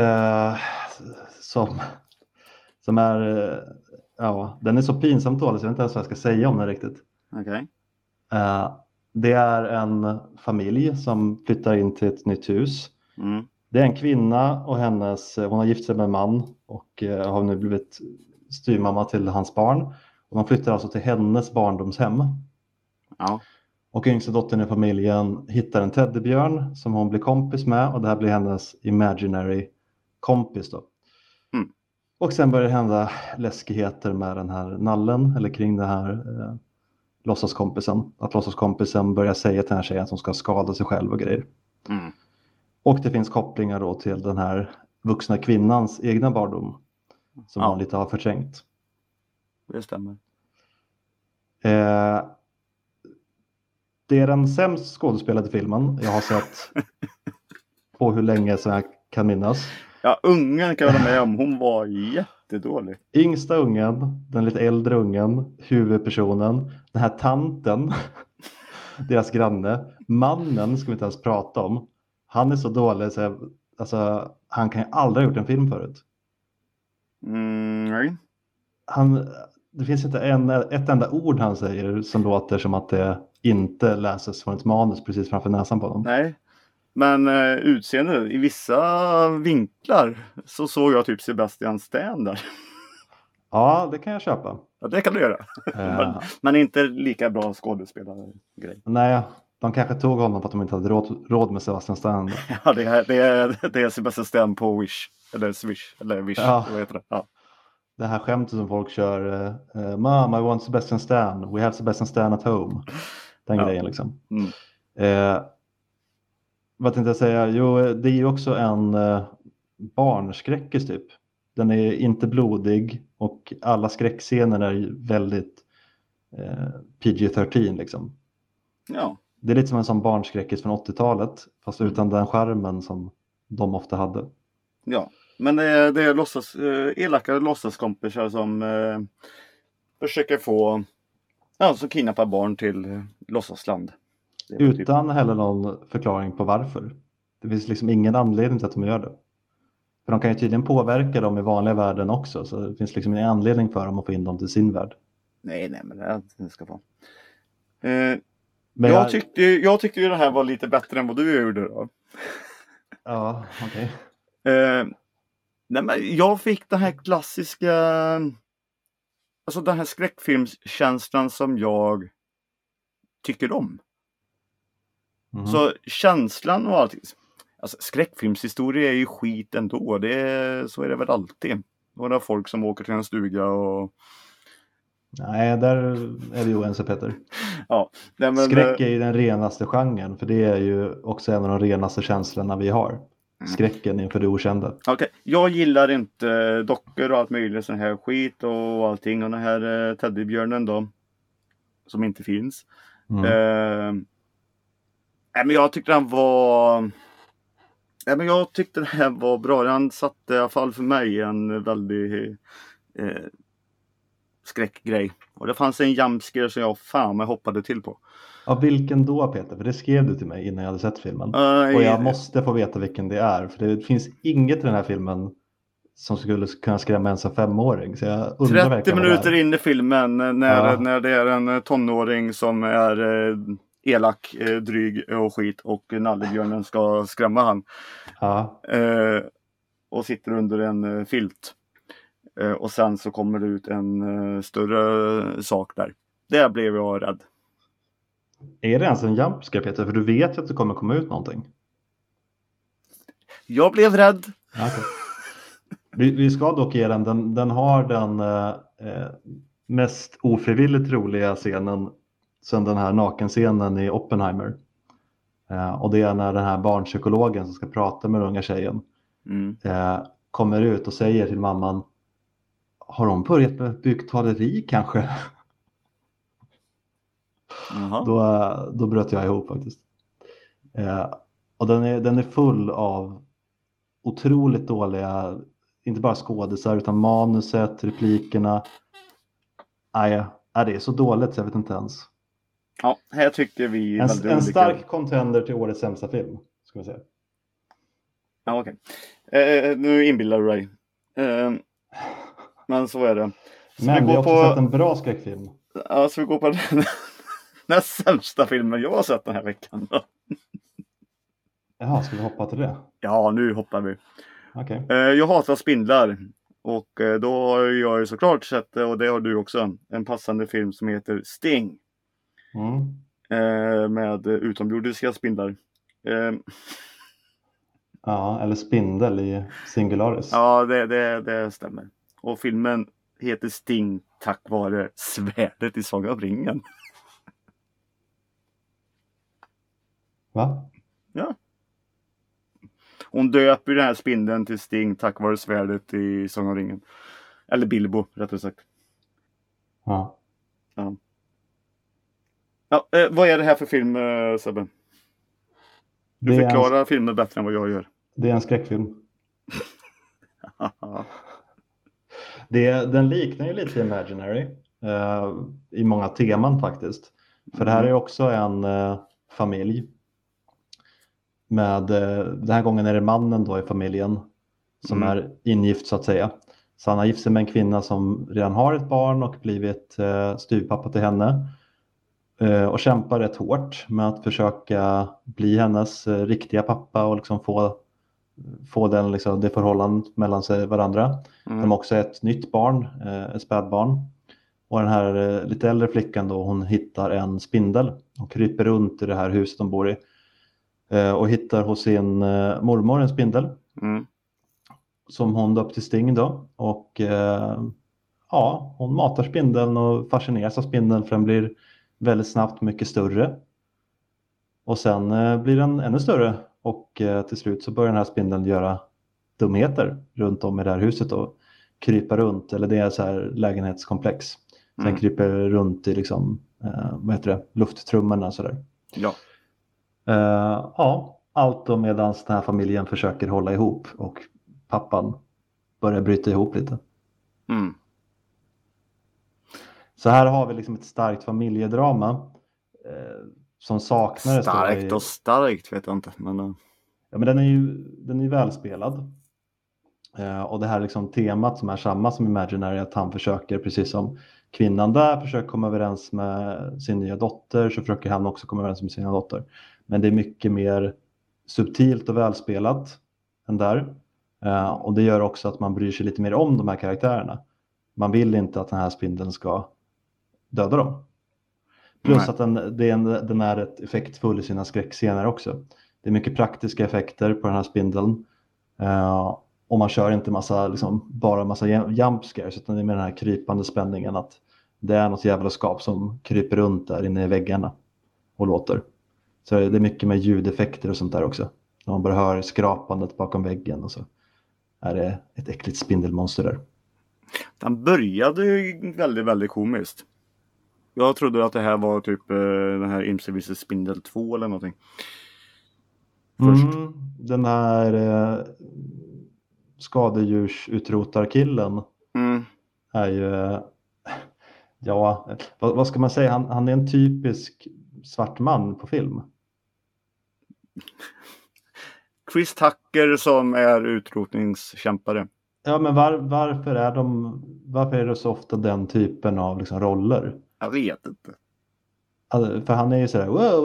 Som är, den är så pinsamt dålig så jag vet inte ens vad jag ska säga om den riktigt. Okej. Det är en familj som flyttar in till ett nytt hus. Mm. Det är en kvinna och hon har gift sig med en man och har nu blivit styrmamma till hans barn. Och de flyttar alltså till hennes barndomshem. Ja. Och yngsta dottern i familjen hittar en teddybjörn som hon blir kompis med. Och det här blir hennes imaginary kompis då. Mm. Och sen börjar det hända läskigheter med den här nallen. Eller kring den här låtsaskompisen. Att låtsaskompisen börjar säga till den här tjejen att hon ska skada sig själv och grejer. Mm. Och det finns kopplingar då till den här vuxna kvinnans egna barndom. Som hon lite har förträngt. Det stämmer. Det är den sämst skådespelade filmen jag har sett på hur länge som jag kan minnas. Ja, ungen kan jag hålla med om. Hon var jättedålig. Yngsta ungen, den lite äldre ungen, huvudpersonen, den här tanten, deras granne, mannen ska vi inte ens prata om. Han är så dålig så han kan ju aldrig ha gjort en film förut. Nej. Det finns inte ett enda ord han säger som låter som att det inte läses från ett manus precis framför näsan på honom. Nej, men utseende i vissa vinklar så såg jag typ Sebastian Stan där. Ja, det kan jag köpa. Ja, det kan du göra. Men inte lika bra skådespelargrej. Nej, de kanske tog honom för att de inte hade råd med Sebastian Stan. Ja, det är Sebastian Stan på Wish. Eller Swish. Eller Wish. Ja. Vad heter det? Ja. Det här skämtet som folk kör. Mom, I want Sebastian Stan. We have Sebastian Stan at home. Den grejen liksom. Vad tänkte jag säga? Jo, det är ju också en barnskräckis typ. Den är inte blodig och alla skräckscener är väldigt PG-13 liksom. Ja. Det är lite som en sån barnskräckis från 80-talet fast utan den charmen som de ofta hade. Ja, men det är elaka låtsaskompisar som försöker få som kidnappar barn till låtsasland. Utan heller någon förklaring på varför. Det finns liksom ingen anledning till att de gör det. För de kan ju tydligen påverka dem i vanliga världen också. Så det finns liksom ingen anledning för dem att få in dem till sin värld. Nej, men det ska vara. Men jag tyckte ju det här var lite bättre än vad du gjorde då. Ja, okej. Nej, men jag fick den här klassiska, alltså den här skräckfilmskänslan som jag tycker om. Mhm. Så känslan och allt. Alltså skräckfilmshistoria är ju skit ändå. Så är det väl alltid. Några folk som åker till en stuga och... Nej, där är vi oense Peter. Ja, nej, men, Skräck är ju den renaste genren, för det är ju också en av de renaste känslorna vi har. Skräcken inför det okända. Okej. Jag gillar inte dockor och allt möjligt sån här skit och allting. Och den här teddybjörnen då. Som inte finns. Nej, men jag tyckte den var... Nej, men jag tyckte den här var bra. Den satte i alla fall för mig en väldigt skräckgrej. Och det fanns en jumpscare som jag fan hoppade till på. Ja, vilken då Peter? För det skrev du till mig innan jag hade sett filmen. Och jag måste få veta vilken det är. För det finns inget i den här filmen som skulle kunna skrämma ens en 5-åring. Så jag undrar 30 verkligen minuter in i filmen när det är en tonåring som är elak, dryg och skit. Och nallebjörnen ska skrämma han. Ja. Och sitter under en filt. Och sen så kommer det ut en större sak där. Där blev jag rädd. Är det ens en jumpscare Peter? För du vet ju att det kommer komma ut någonting. Jag blev rädd. Okay. Vi ska dock ge den har den mest ofrivilligt roliga scenen sen den här nakenscenen i Oppenheimer. Och det är när den här barnpsykologen som ska prata med den unga tjejen kommer ut och säger till mamman: har de börjat med buktaleri kanske? Då bröt jag ihop faktiskt. Och den är full av otroligt dåliga, inte bara skådisar utan manuset, replikerna. Det är så dåligt så jag vet inte ens. Ja, här tycker vi en stark contender till årets sämsta film, ska vi säga. Ja, okej. Nu inbillar du dig. Men så är det. Men vi har också sett en bra skräckfilm. Ja, så vi går på den sämsta filmen jag har sett den här veckan. Jaha, ska vi hoppa till det? Ja, nu hoppar vi. Okay. Jag hatar spindlar. Och då har jag ju såklart sett, och det har du också, en passande film som heter Sting. Med utomjordiska spindlar. Ja, eller spindel i singularis. Ja, det stämmer. Och filmen heter Sting tack vare svärdet i Sagan om ringen. Va? Ja. Hon döper den här spindeln till Sting tack vare svärdet i Sagan om ringen. Eller Bilbo, rättare sagt. Ja. Vad är det här för film, Sebbe? Du förklarar filmen bättre än vad jag gör. Det är en skräckfilm. Den liknar ju lite Imaginary i många teman faktiskt. För det här är också en familj. Den här gången är det mannen då i familjen som är ingift så att säga. Så han har gift sig med en kvinna som redan har ett barn och blivit styvpappa till henne. Och kämpar rätt hårt med att försöka bli hennes riktiga pappa och liksom få den, liksom, det förhållandet mellan sig varandra. De har också ett nytt barn, ett spädbarn. Och den här lite äldre flickan då, hon hittar en spindel och kryper runt i det här huset de bor i. Och hittar hos sin mormor en spindel. Som hon döpt till Sting då. Och hon matar spindeln och fascineras av spindeln för den blir väldigt snabbt mycket större. Och sen blir den ännu större. Och till slut så börjar den här spindeln göra dumheter runt om i det här huset och krypa runt. Eller det är så här lägenhetskomplex. Sen kryper runt i liksom, lufttrummorna sådär. Ja. Allt då medan den här familjen försöker hålla ihop och pappan börjar bryta ihop lite. Så här har vi liksom ett starkt familjedrama som saknar starkt vet jag inte. Men... Ja, men den är ju välspelad. Och det här liksom temat som är samma som Imaginary, att han försöker, precis som kvinnan där försöker komma överens med sin nya dotter, så försöker han också komma överens med sina dotter. Men det är mycket mer subtilt och välspelat än där. Och det gör också att man bryr sig lite mer om de här karaktärerna. Man vill inte att den här spindeln ska döda dem. Plus att den är rätt effektfull i sina skräckscener också. Det är mycket praktiska effekter på den här spindeln. Och man kör inte bara massa jump scares, utan det är med den här krypande spänningen att det är något jävlaskap som kryper runt där inne i väggarna och låter. Så det är mycket med ljudeffekter och sånt där också. När man bara hör skrapandet bakom väggen och så är det ett äckligt spindelmonster där. Den började ju väldigt, väldigt komiskt. Jag trodde att det här var typ den här Imse vs. Spindel 2 eller någonting. Först. Den här skadedjursutrotarkillen är ju... Ja, vad ska man säga? Han är en typisk svart man på film. Chris Tucker som är utrotningskämpare. Ja, men varför är det så ofta den typen av roller? Jag vet inte. Alltså, för han är ju sådär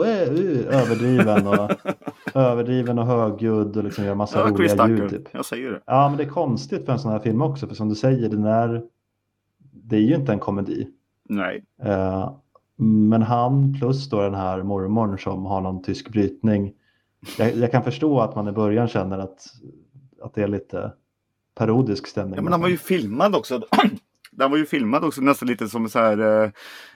överdriven och högljudd och gör massa roliga ljud. Typ. Jag säger det. Ja, men det är konstigt för en sån här film också. För som du säger, det är ju inte en komedi. Nej. Men han plus då den här mormorn som har någon tysk brytning. Jag kan förstå att man i början känner att det är lite parodisk stämning. Ja, men han var ju filmad också. Den var ju filmad också nästan lite som så här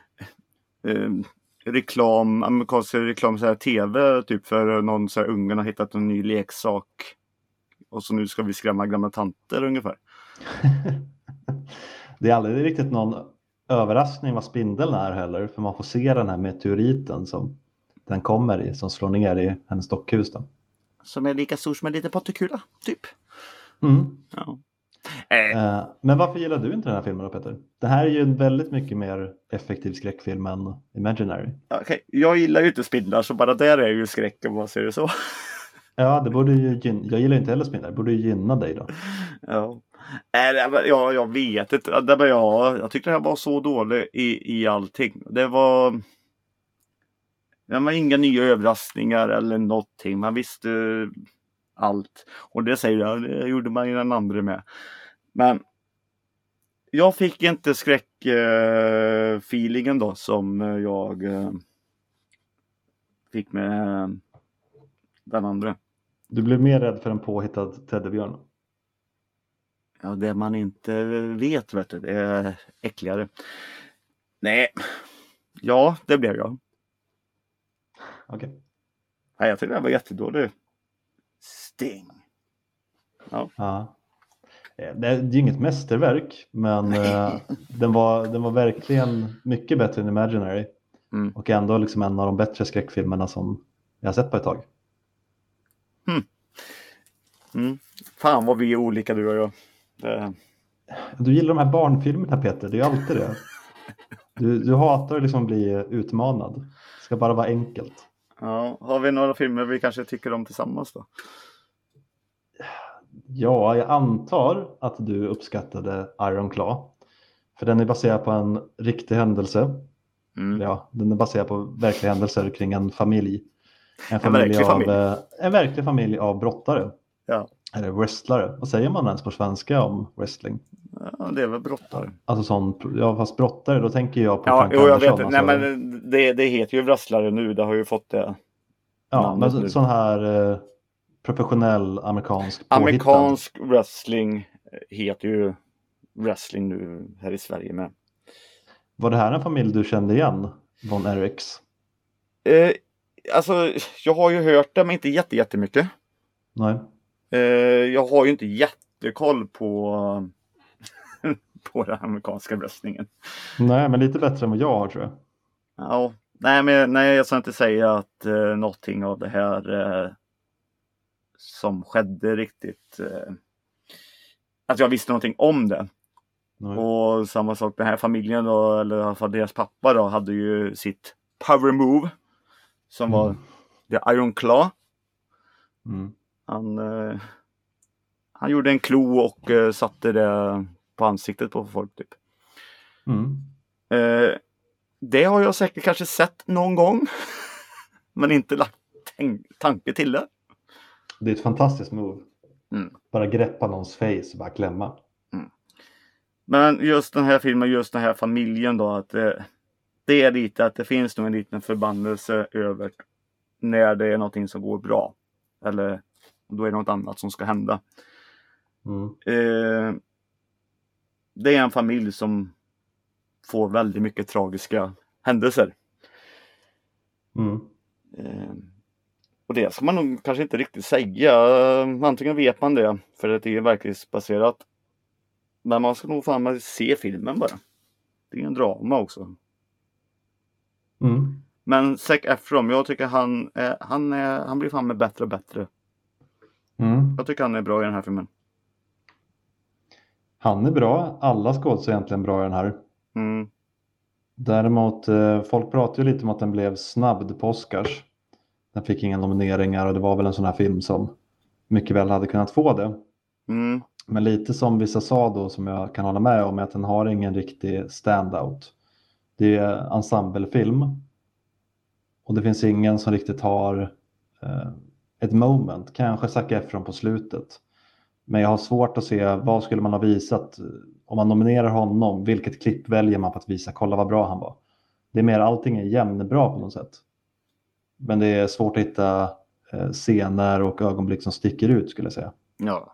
amerikansk reklam, så här tv typ för någon så här ungen har hittat en ny leksak och så nu ska vi skrämma gamla tanter ungefär. Det är aldrig riktigt någon överraskning vad spindeln är heller, för man får se den här meteoriten som den kommer i, som slår ner i hennes dockhus då. Som är lika stor som en liten pottekula typ. Ja. Men varför gillar du inte den här filmen då, Peter? Det här är ju en väldigt mycket mer effektiv skräckfilm än Imaginary. Okay. Jag gillar ju inte spindlar, så bara där är ju skräcken, vad säger du så? Ja, det borde ju jag gillar inte heller spindlar, det borde ju gynna dig då. Ja. Jag vet inte. Jag tyckte det här var så dålig i allting. Det var inga nya överraskningar eller någonting. Man visste allt. Och det säger jag, det gjorde man ju den andra med. Men jag fick inte skräckfeelingen då som jag fick med den andra. Du blev mer rädd för en påhittad teddybjörn? Ja, det man inte vet, vet du, det är äckligare. Nej, ja, det blev jag. Okej. Nej, jag tycker det var jättedålig. Sting. Ja. Det är ju inget mästerverk, men den var verkligen mycket bättre än Imaginary. Och ändå en av de bättre skräckfilmerna som jag har sett på ett tag. Fan vad vi är olika, du och jag. Du gillar de här barnfilmerna, Peter, det är ju alltid det. Du hatar att bli utmanad. Det ska bara vara enkelt. Ja, har vi några filmer vi kanske tycker om tillsammans då? Ja, jag antar att du uppskattade Iron Claw. För den är baserad på en riktig händelse. Ja, den är baserad på verkliga händelser kring en familj. En verklig familj av brottare. Ja. Eller wrestlare. Vad säger man ens på svenska om wrestling? Ja, det är väl brottare. Alltså fast brottare, då tänker jag på Frank Andersson. Jag vet. Alltså, nej, men det heter ju wrestlare nu, det har ju fått det. Ja, men sån här professionell amerikansk wrestling heter ju wrestling nu här i Sverige med. Var det här en familj du kände igen, Von Eriks? Alltså, jag har ju hört det, men inte jättemycket. Nej. Jag har ju inte jättekoll på den amerikanska wrestlingen. Nej, men lite bättre än vad jag har, tror jag. Ja, nej, jag ska inte säga att någonting av det här som skedde riktigt att jag visste någonting om det. Nej. Och samma sak, den här familjen då, eller i alla fall deras pappa då, hade ju sitt power move som var The Iron Claw. Han gjorde en klo och satte det på ansiktet på folk typ. Det har jag säkert kanske sett någon gång. Men inte lagt tanke till det. Det är ett fantastiskt move. Mm. Bara greppa någons face och bara klämma. Men just den här filmen, just den här familjen då, att det är lite att det finns nog en liten förbannelse över när det är någonting som går bra. Eller då är det något annat som ska hända. Det är en familj som får väldigt mycket tragiska händelser. Och det ska man nog kanske inte riktigt säga. Antingen vet man det, för det är verklighetsbaserat. Men man ska nog fan se filmen bara. Det är en drama också. Men Zac Efron, jag tycker han blir fan med bättre och bättre. Jag tycker han är bra i den här filmen. Han är bra. Alla skådespelare är egentligen bra i den här. Däremot, folk pratar ju lite om att den blev snabbd på Oscars. Den fick inga nomineringar och det var väl en sån här film som mycket väl hade kunnat få det. Men lite som vissa sa då, som jag kan hålla med om, är att den har ingen riktig standout. Det är ensemblefilm. Och det finns ingen som riktigt har ett moment. Kanske Zac Efron på slutet. Men jag har svårt att se vad skulle man ha visat. Om man nominerar honom, vilket klipp väljer man för att visa? Kolla vad bra han var. Det är mer, allting är jämnbra på något sätt. Men det är svårt att hitta scener och ögonblick som sticker ut, skulle jag säga. Ja.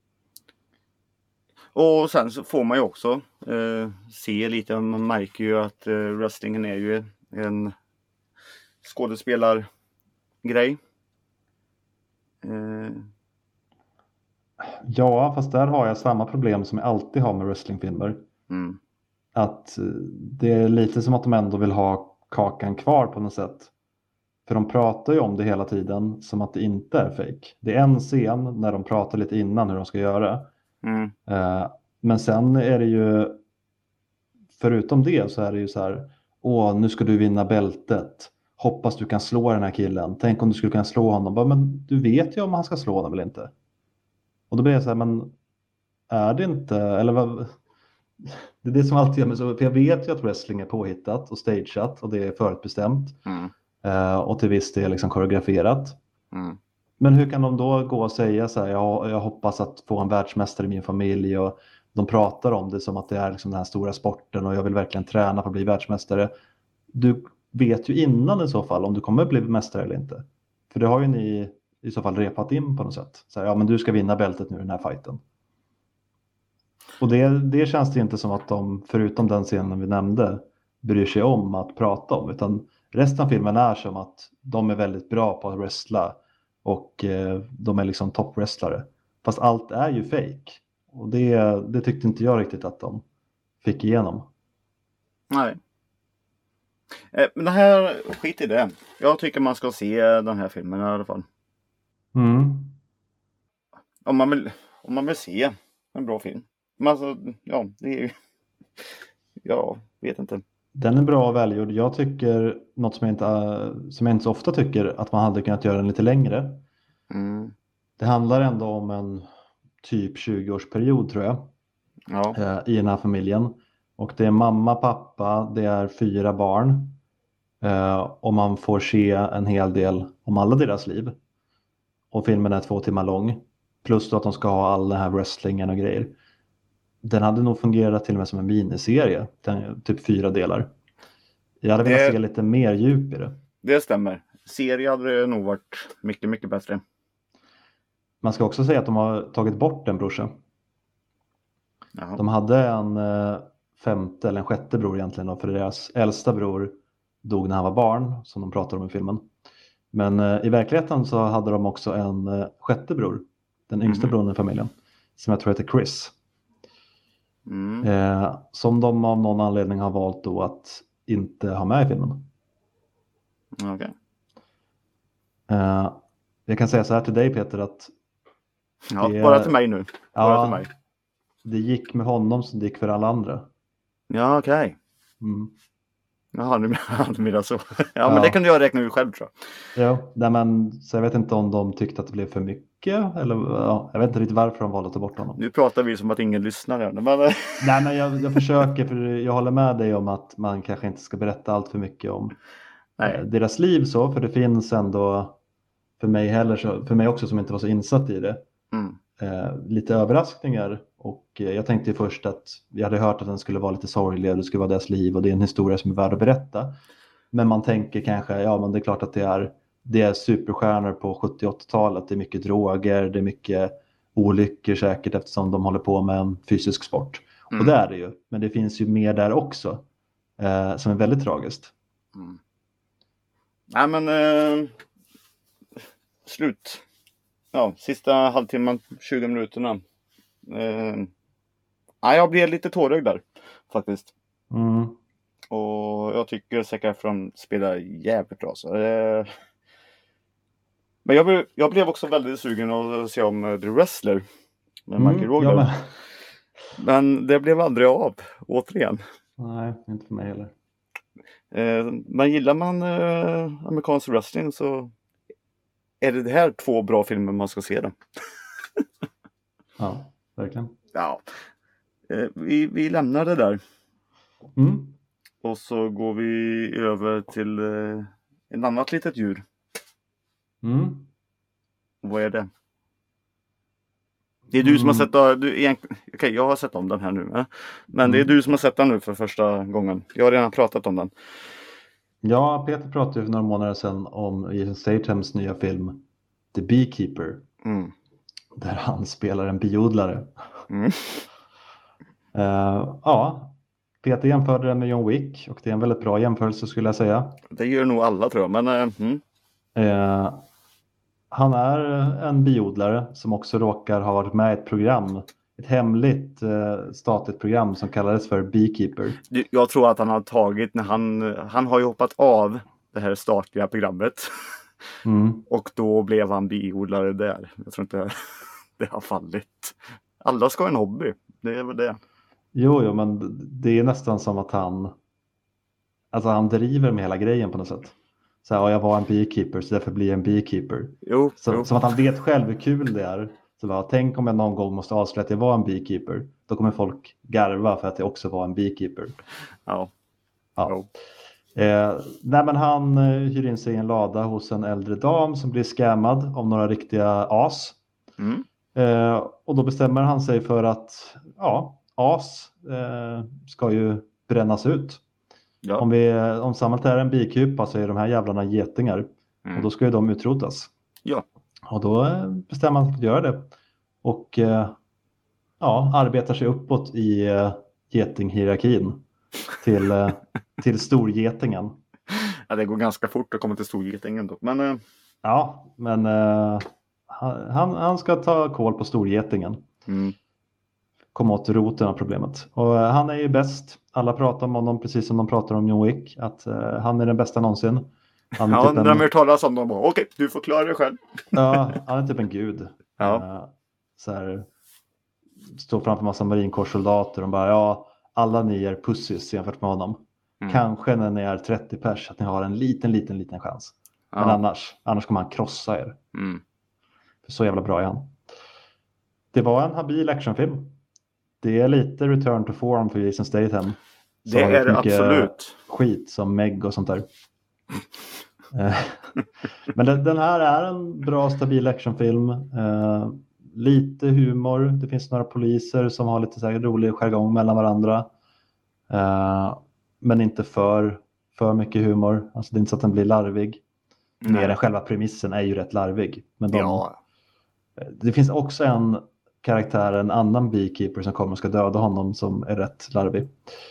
Och sen så får man ju också se lite, man märker ju att wrestlingen är ju en skådespelargrej. Ja, fast där har jag samma problem som jag alltid har med wrestlingfilmer. Att det är lite som att de ändå vill ha kakan kvar på något sätt. För de pratar ju om det hela tiden som att det inte är fake. Det är en scen när de pratar lite innan hur de ska göra. Men sen är det ju, förutom det så är det ju så här: åh, nu ska du vinna bältet. Hoppas du kan slå den här killen. Tänk om du skulle kunna slå honom. Men du vet ju om han ska slå honom eller inte. Och då blir jag så här, men är det inte, eller vad? Det är det som alltid gör mig så, för jag vet ju att wrestling är påhittat och stageat och det är förutbestämt. Och till viss del liksom koreograferat. Men hur kan de då gå och säga så här: jag hoppas att få en världsmästare i min familj, och de pratar om det som att det är liksom den här stora sporten och jag vill verkligen träna för att bli världsmästare. Du vet ju innan i så fall om du kommer att bli mästare eller inte. För det har ju ni i så fall repat in på något sätt. Så här, ja, men du ska vinna bältet nu i den här fighten. Och det känns det inte som att de, förutom den scenen vi nämnde, bryr sig om att prata om. Utan resten av filmen är som att de är väldigt bra på att wrestla. Och de är liksom toppwrestlare. Fast allt är ju fake. Och det tyckte inte jag riktigt att de fick igenom. Nej. Men det här, skit i det. Jag tycker man ska se den här filmen i alla fall. Om man vill se en bra film. Men alltså, ja, det är ju... Jag vet inte. Den är bra och välgjord. Jag tycker något som jag inte så ofta tycker, att man hade kunnat göra den lite längre. Det handlar ändå om en typ 20-årsperiod tror jag. Ja. I den här familjen. Och det är mamma, pappa, det är 4 barn. Och man får se en hel del om alla deras liv. Och filmen är 2 timmar lång. Plus då att de ska ha all den här wrestlingen och grejer. Den hade nog fungerat till och med som en miniserie. Typ 4 delar. Jag hade velat se lite mer djup i det. Det stämmer. Serie hade det nog varit mycket, mycket bättre. Man ska också säga att de har tagit bort en brorsa. Jaha. De hade en 5:e eller en 6:e bror egentligen då, för deras äldsta bror dog när han var barn, som de pratar om i filmen. Men i verkligheten så hade de också en 6:e bror, den yngsta brodern i familjen, som jag tror heter Chris. Som de av någon anledning har valt då att inte ha med i filmen. Okej. Jag kan säga så här till dig, Peter, att bara till mig nu. Bara till mig. Det gick med honom som det gick för alla andra. Ja, okej. Jaha, nu menar så. Ja, men det kan jag räkna ut själv, tror jag. Ja, men så jag vet inte om de tyckte att det blev för mycket. Eller, jag vet inte riktigt varför de valde att ta bort honom. Nu pratar vi som att ingen lyssnar. Men... Nej, men jag försöker, för jag håller med dig om att man kanske inte ska berätta allt för mycket om deras liv. Så, för det finns ändå för mig heller, för mig också som inte var så insatt i det. Lite överraskningar, och jag tänkte ju först att jag hade hört att den skulle vara lite sorglig och det skulle vara deras liv och det är en historia som är värd att berätta. Men man tänker kanske, ja men det är klart att det är superstjärnor på 70-80-talet, det är mycket droger, det är mycket olyckor säkert eftersom de håller på med en fysisk sport. Och det är det ju, men det finns ju mer där också som är väldigt tragiskt. Nej men slut. Ja, sista halvtimmen, 20 minuterna. Jag blev lite tårögd där faktiskt. Och jag tycker Zac Efron spelar jävligt bra. Så, men jag blev också väldigt sugen att se om The Wrestler med Michael Rogers. Men det blev aldrig av, återigen. Nej, inte för mig heller. Men gillar man amerikansk wrestling så är det här 2 bra filmer man ska se då. Ja, verkligen. Ja. Vi lämnar det där. Och så går vi över till en annat litet djur. Vad är det? Det är du som har sett Okej, jag har sett om den här nu. Men det är du som har sett den nu för första gången. Jag har redan pratat om den. Ja, Peter pratade ju för några månader sedan om Jason Stathams nya film The Beekeeper. Där han spelar en biodlare. Ja, Peter jämförde den med John Wick och det är en väldigt bra jämförelse skulle jag säga. Det gör nog alla tror jag, men han är en biodlare som också råkar ha varit med i ett program, ett hemligt statligt program som kallades för Beekeeper. Jag tror att han har tagit, när han har ju hoppat av det här statliga programmet. Och då blev han biodlare där. Jag tror inte det har fallit. Alla ska ha en hobby, det är väl det. Jo, men det är nästan som att han driver med hela grejen på något sätt. Så här, jag var en beekeeper så därför blir jag en beekeeper. Jo. Som att han vet själv hur kul det är. Så bara, tänk om jag någon gång måste avslöja att jag var en beekeeper. Då kommer folk garva för att jag också var en beekeeper. Ja. Nej, men han hyr in sig i en lada hos en äldre dam som blir scammad av några riktiga as. Och då bestämmer han sig för att as ska ju brännas ut. Ja. Om samhället är en bikupa så är de här jävlarna getingar. Och då ska ju de utrotas. Ja. Och då bestämmer han att göra det. Och arbetar sig uppåt i getinghierarkin till storgetingen. Ja, det går ganska fort att komma till storgetingen då. Men, han ska ta koll på storgetingen. Komma åt roten av problemet. Och han är ju bäst. Alla pratar om honom precis som de pratar om John Wick. Att han är den bästa någonsin. När de hör talas om dem. Okej, du får klara dig själv. Ja, han är typ en gud. Så här, står framför massa marinkårssoldater. Och bara, alla ni är pussies jämfört med honom. Kanske när ni är 30 pers att ni har en liten chans. Men annars kommer han krossa er. För så jävla bra är han. Det var en habil actionfilm. Det är lite return to form för Jason Statham. Det är det absolut. Skit som Meg och sånt där. Men den här är en bra stabil actionfilm. Lite humor. Det finns några poliser som har lite så här rolig jargong mellan varandra. Men inte för mycket humor. Alltså det är inte så att den blir larvig. Mer än själva premissen är ju rätt larvig. Men det finns också en karaktär, en annan beekeeper som kommer och ska döda honom som är rätt larvig.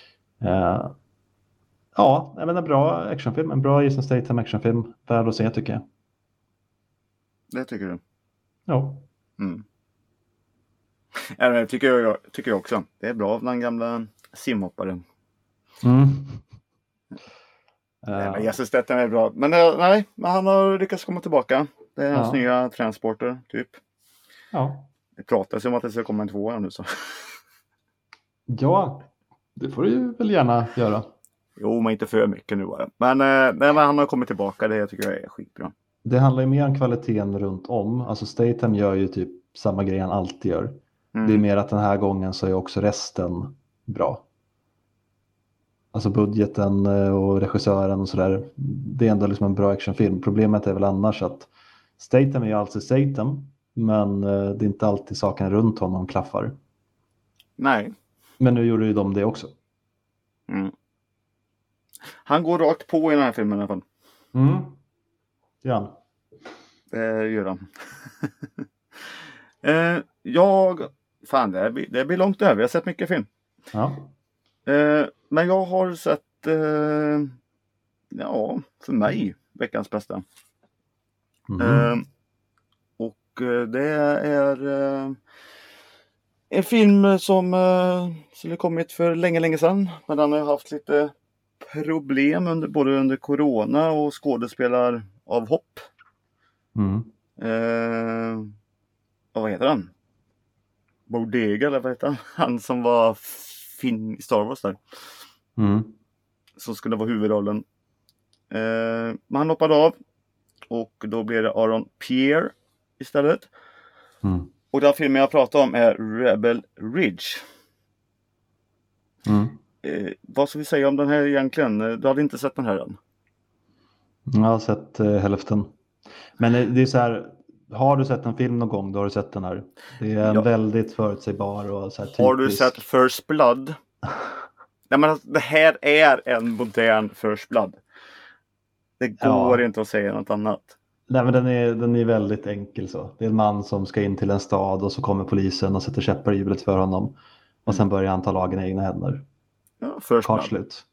Men en bra actionfilm. En bra Jason Statham actionfilm. Värd att se tycker jag. Det tycker du? Ja. Ja, det tycker jag också. Det är bra av den gamla simhopparen. Men Jason Statham är bra. Men men han har lyckats komma tillbaka. Det är hans nya transporter typ. Ja. Det pratas om att det ska komma en 2 nu så. Ja, det får du ju väl gärna göra. Jo, men inte för mycket nu bara. Men han har kommit tillbaka, det tycker jag är skitbra. Det handlar ju mer om kvaliteten runt om. Alltså Statham gör ju typ samma grej han alltid gör. Det är mer att den här gången så är också resten bra. Alltså budgeten och regissören och sådär. Det är ändå liksom en bra actionfilm. Problemet är väl annars att Statham är ju alltid Statham, men det är inte alltid sakerna runt honom klaffar. Nej. Men nu gjorde ju de det också. Mm. Han går rakt på i den här filmen i alla fall. Ja. Det gör han. Fan, det blir långt över. Jag har sett mycket film. Ja. Men jag har sett, för mig, veckans bästa. Och det är en film som skulle kommit för länge sedan. Men den har haft lite problem både under corona och skådespelaravhopp. Vad heter han? Bodega eller vad heter han? Han som var Finn i Star Wars där. Som skulle vara huvudrollen. Men han hoppade av. Och då blev det Aaron Pierre istället. Och den filmen jag pratar om är Rebel Ridge. Vad ska vi säga om den här egentligen? Du hade inte sett den här än? Jag har sett hälften. Men det är så här, har du sett en film någon gång, då har du sett den här. Det är en väldigt förutsägbar och så här typisk. Har du sett First Blood? Nej, men det här är en modern First Blood. Det går inte att säga något annat. Nej, men den är väldigt enkel så. Det är en man som ska in till en stad och så kommer polisen och sätter käppar i hjulet för honom. Och sen börjar han ta lagen i egna händer. Ja, First Blood. Slut.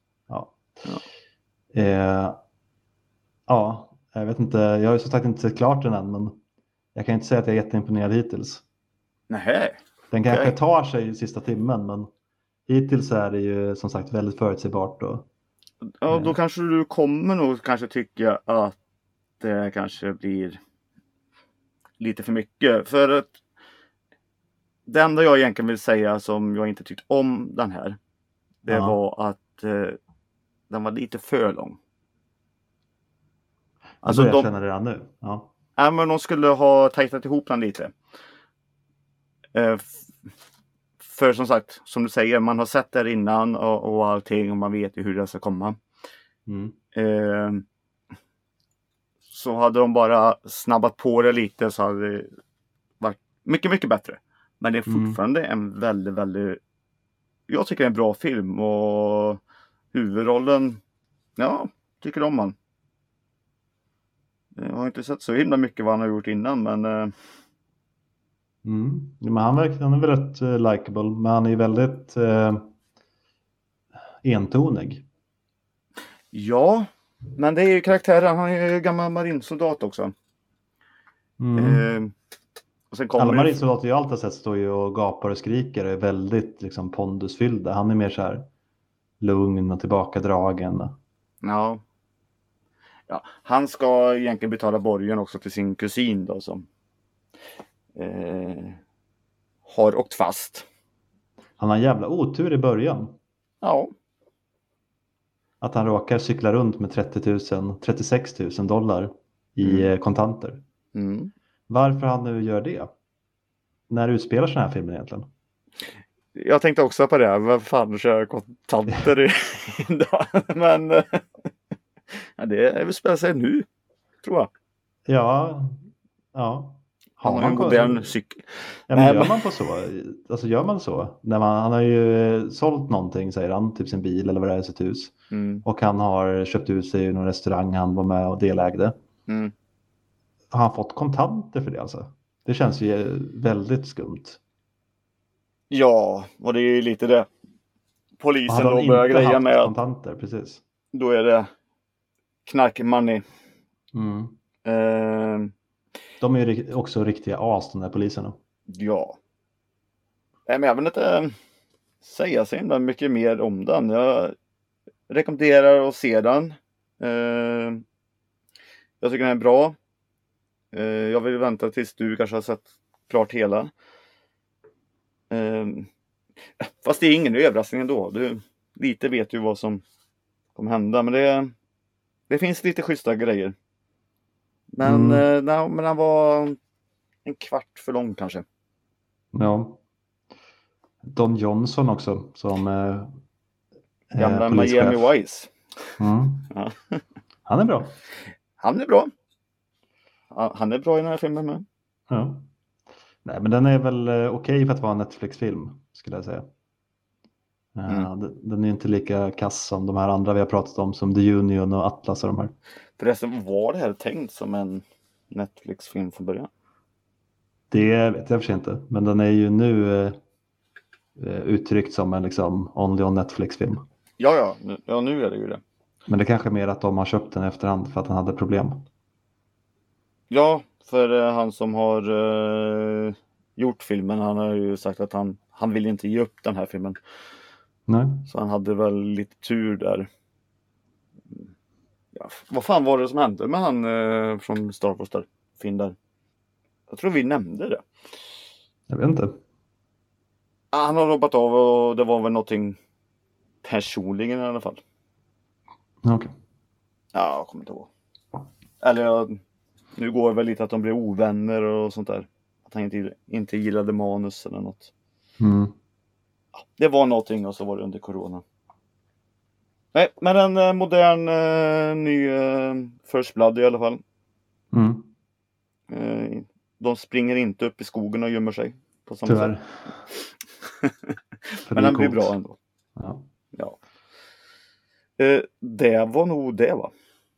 Jag vet inte. Jag har ju som sagt inte sett klart den än, men jag kan inte säga att jag är jätteimponerad hittills. Nej. Den kanske tar sig i sista timmen, men hittills är det ju som sagt väldigt förutsägbart. Då kanske du kommer nog kanske tycka att det kanske blir lite för mycket. För att det enda jag egentligen vill säga som jag inte tyckte om den här, det var att den var lite för lång. Alltså jag känner det redan nu. Ja, men de skulle ha tajtat ihop den lite. För som sagt, som du säger, man har sett det innan och allting och man vet ju hur det ska komma. Så hade de bara snabbat på det lite så hade det varit mycket, mycket bättre. Men det är fortfarande en väldigt, väldigt, jag tycker det är en bra film och huvudrollen, tycker om man. Jag har inte sett så himla mycket vad han har gjort innan, men men han är väl rätt likable, men han är ju väldigt entonig. Ja, men det är ju karaktären. Han är ju gammal marinsoldat också. Och sen Alla marinsoldater jag alltid sett står ju och gapar och skriker och är väldigt liksom pondusfyllda. Han är mer så här lugn och tillbakadragen. Ja, han ska egentligen betala borgen också till sin kusin då som har åkt fast. Han har en jävla otur i början. Ja. Att han råkar cykla runt med $36 000 i kontanter. Varför han nu gör det? När utspelar sig den här filmen egentligen? Jag tänkte också på det. Vad fan kör kontanter idag? Men det är väl spelar sig nu, tror jag. Ja. Han har en modern cykel. Ja, men gör man på så? Alltså gör man så? Han har ju sålt någonting, säger han, typ sin bil eller vad det är, sitt hus. Och han har köpt ut sig i någon restaurang han var med och delägde. Har han fått kontanter för det alltså? Det känns ju väldigt skumt. Ja, och det är ju lite det. Polisen då börjar greja med kontanter, precis. Då är det knark-money. De är ju också riktiga as, de där poliserna. Ja. Men jag vill inte säga så himla mycket mer om den. Jag rekommenderar att se den. Jag tycker den är bra. Jag vill vänta tills du kanske har sett klart hela. Fast det är ingen överraskning ändå. Du lite vet ju vad som kommer hända. Men det finns lite schyssta grejer. Men, men den var en kvart för lång kanske. Ja. Don Johnson också som gamla Miami Vice. Ja. Han är bra. Han är bra. Han är bra i den här filmen med. Ja. Nej, men den är väl okej för att vara en Netflix-film, skulle jag säga. Den är inte lika kass som de här andra vi har pratat om, som The Union och Atlas och de här. Förresten, var det här tänkt som en Netflix-film från början? Det vet jag för sig inte, men den är ju nu uttryckt som en liksom only on Netflix-film. Ja, nu är det ju det. Men det kanske är mer att de har köpt den i efterhand för att han hade problem. Ja, för han som har gjort filmen, han har ju sagt att han vill inte ge upp den här filmen. Nej. Så han hade väl lite tur där. Ja, vad fan var det som hände med han från Star Wars där? Finn där. Jag tror vi nämnde det. Jag vet inte. Han har hoppat av och det var väl någonting personligen i alla fall. Okej. Ja, jag kommer inte ihåg. Eller nu går det väl lite att de blev ovänner och sånt där. Att han inte gillade manus eller något. Ja, det var någonting och så var det under corona. Nej, men en modern ny First Blood i alla fall. De springer inte upp i skogen och gömmer sig. På samma Tyvärr. Men den blir bra ändå. Ja. Det var nog det, va?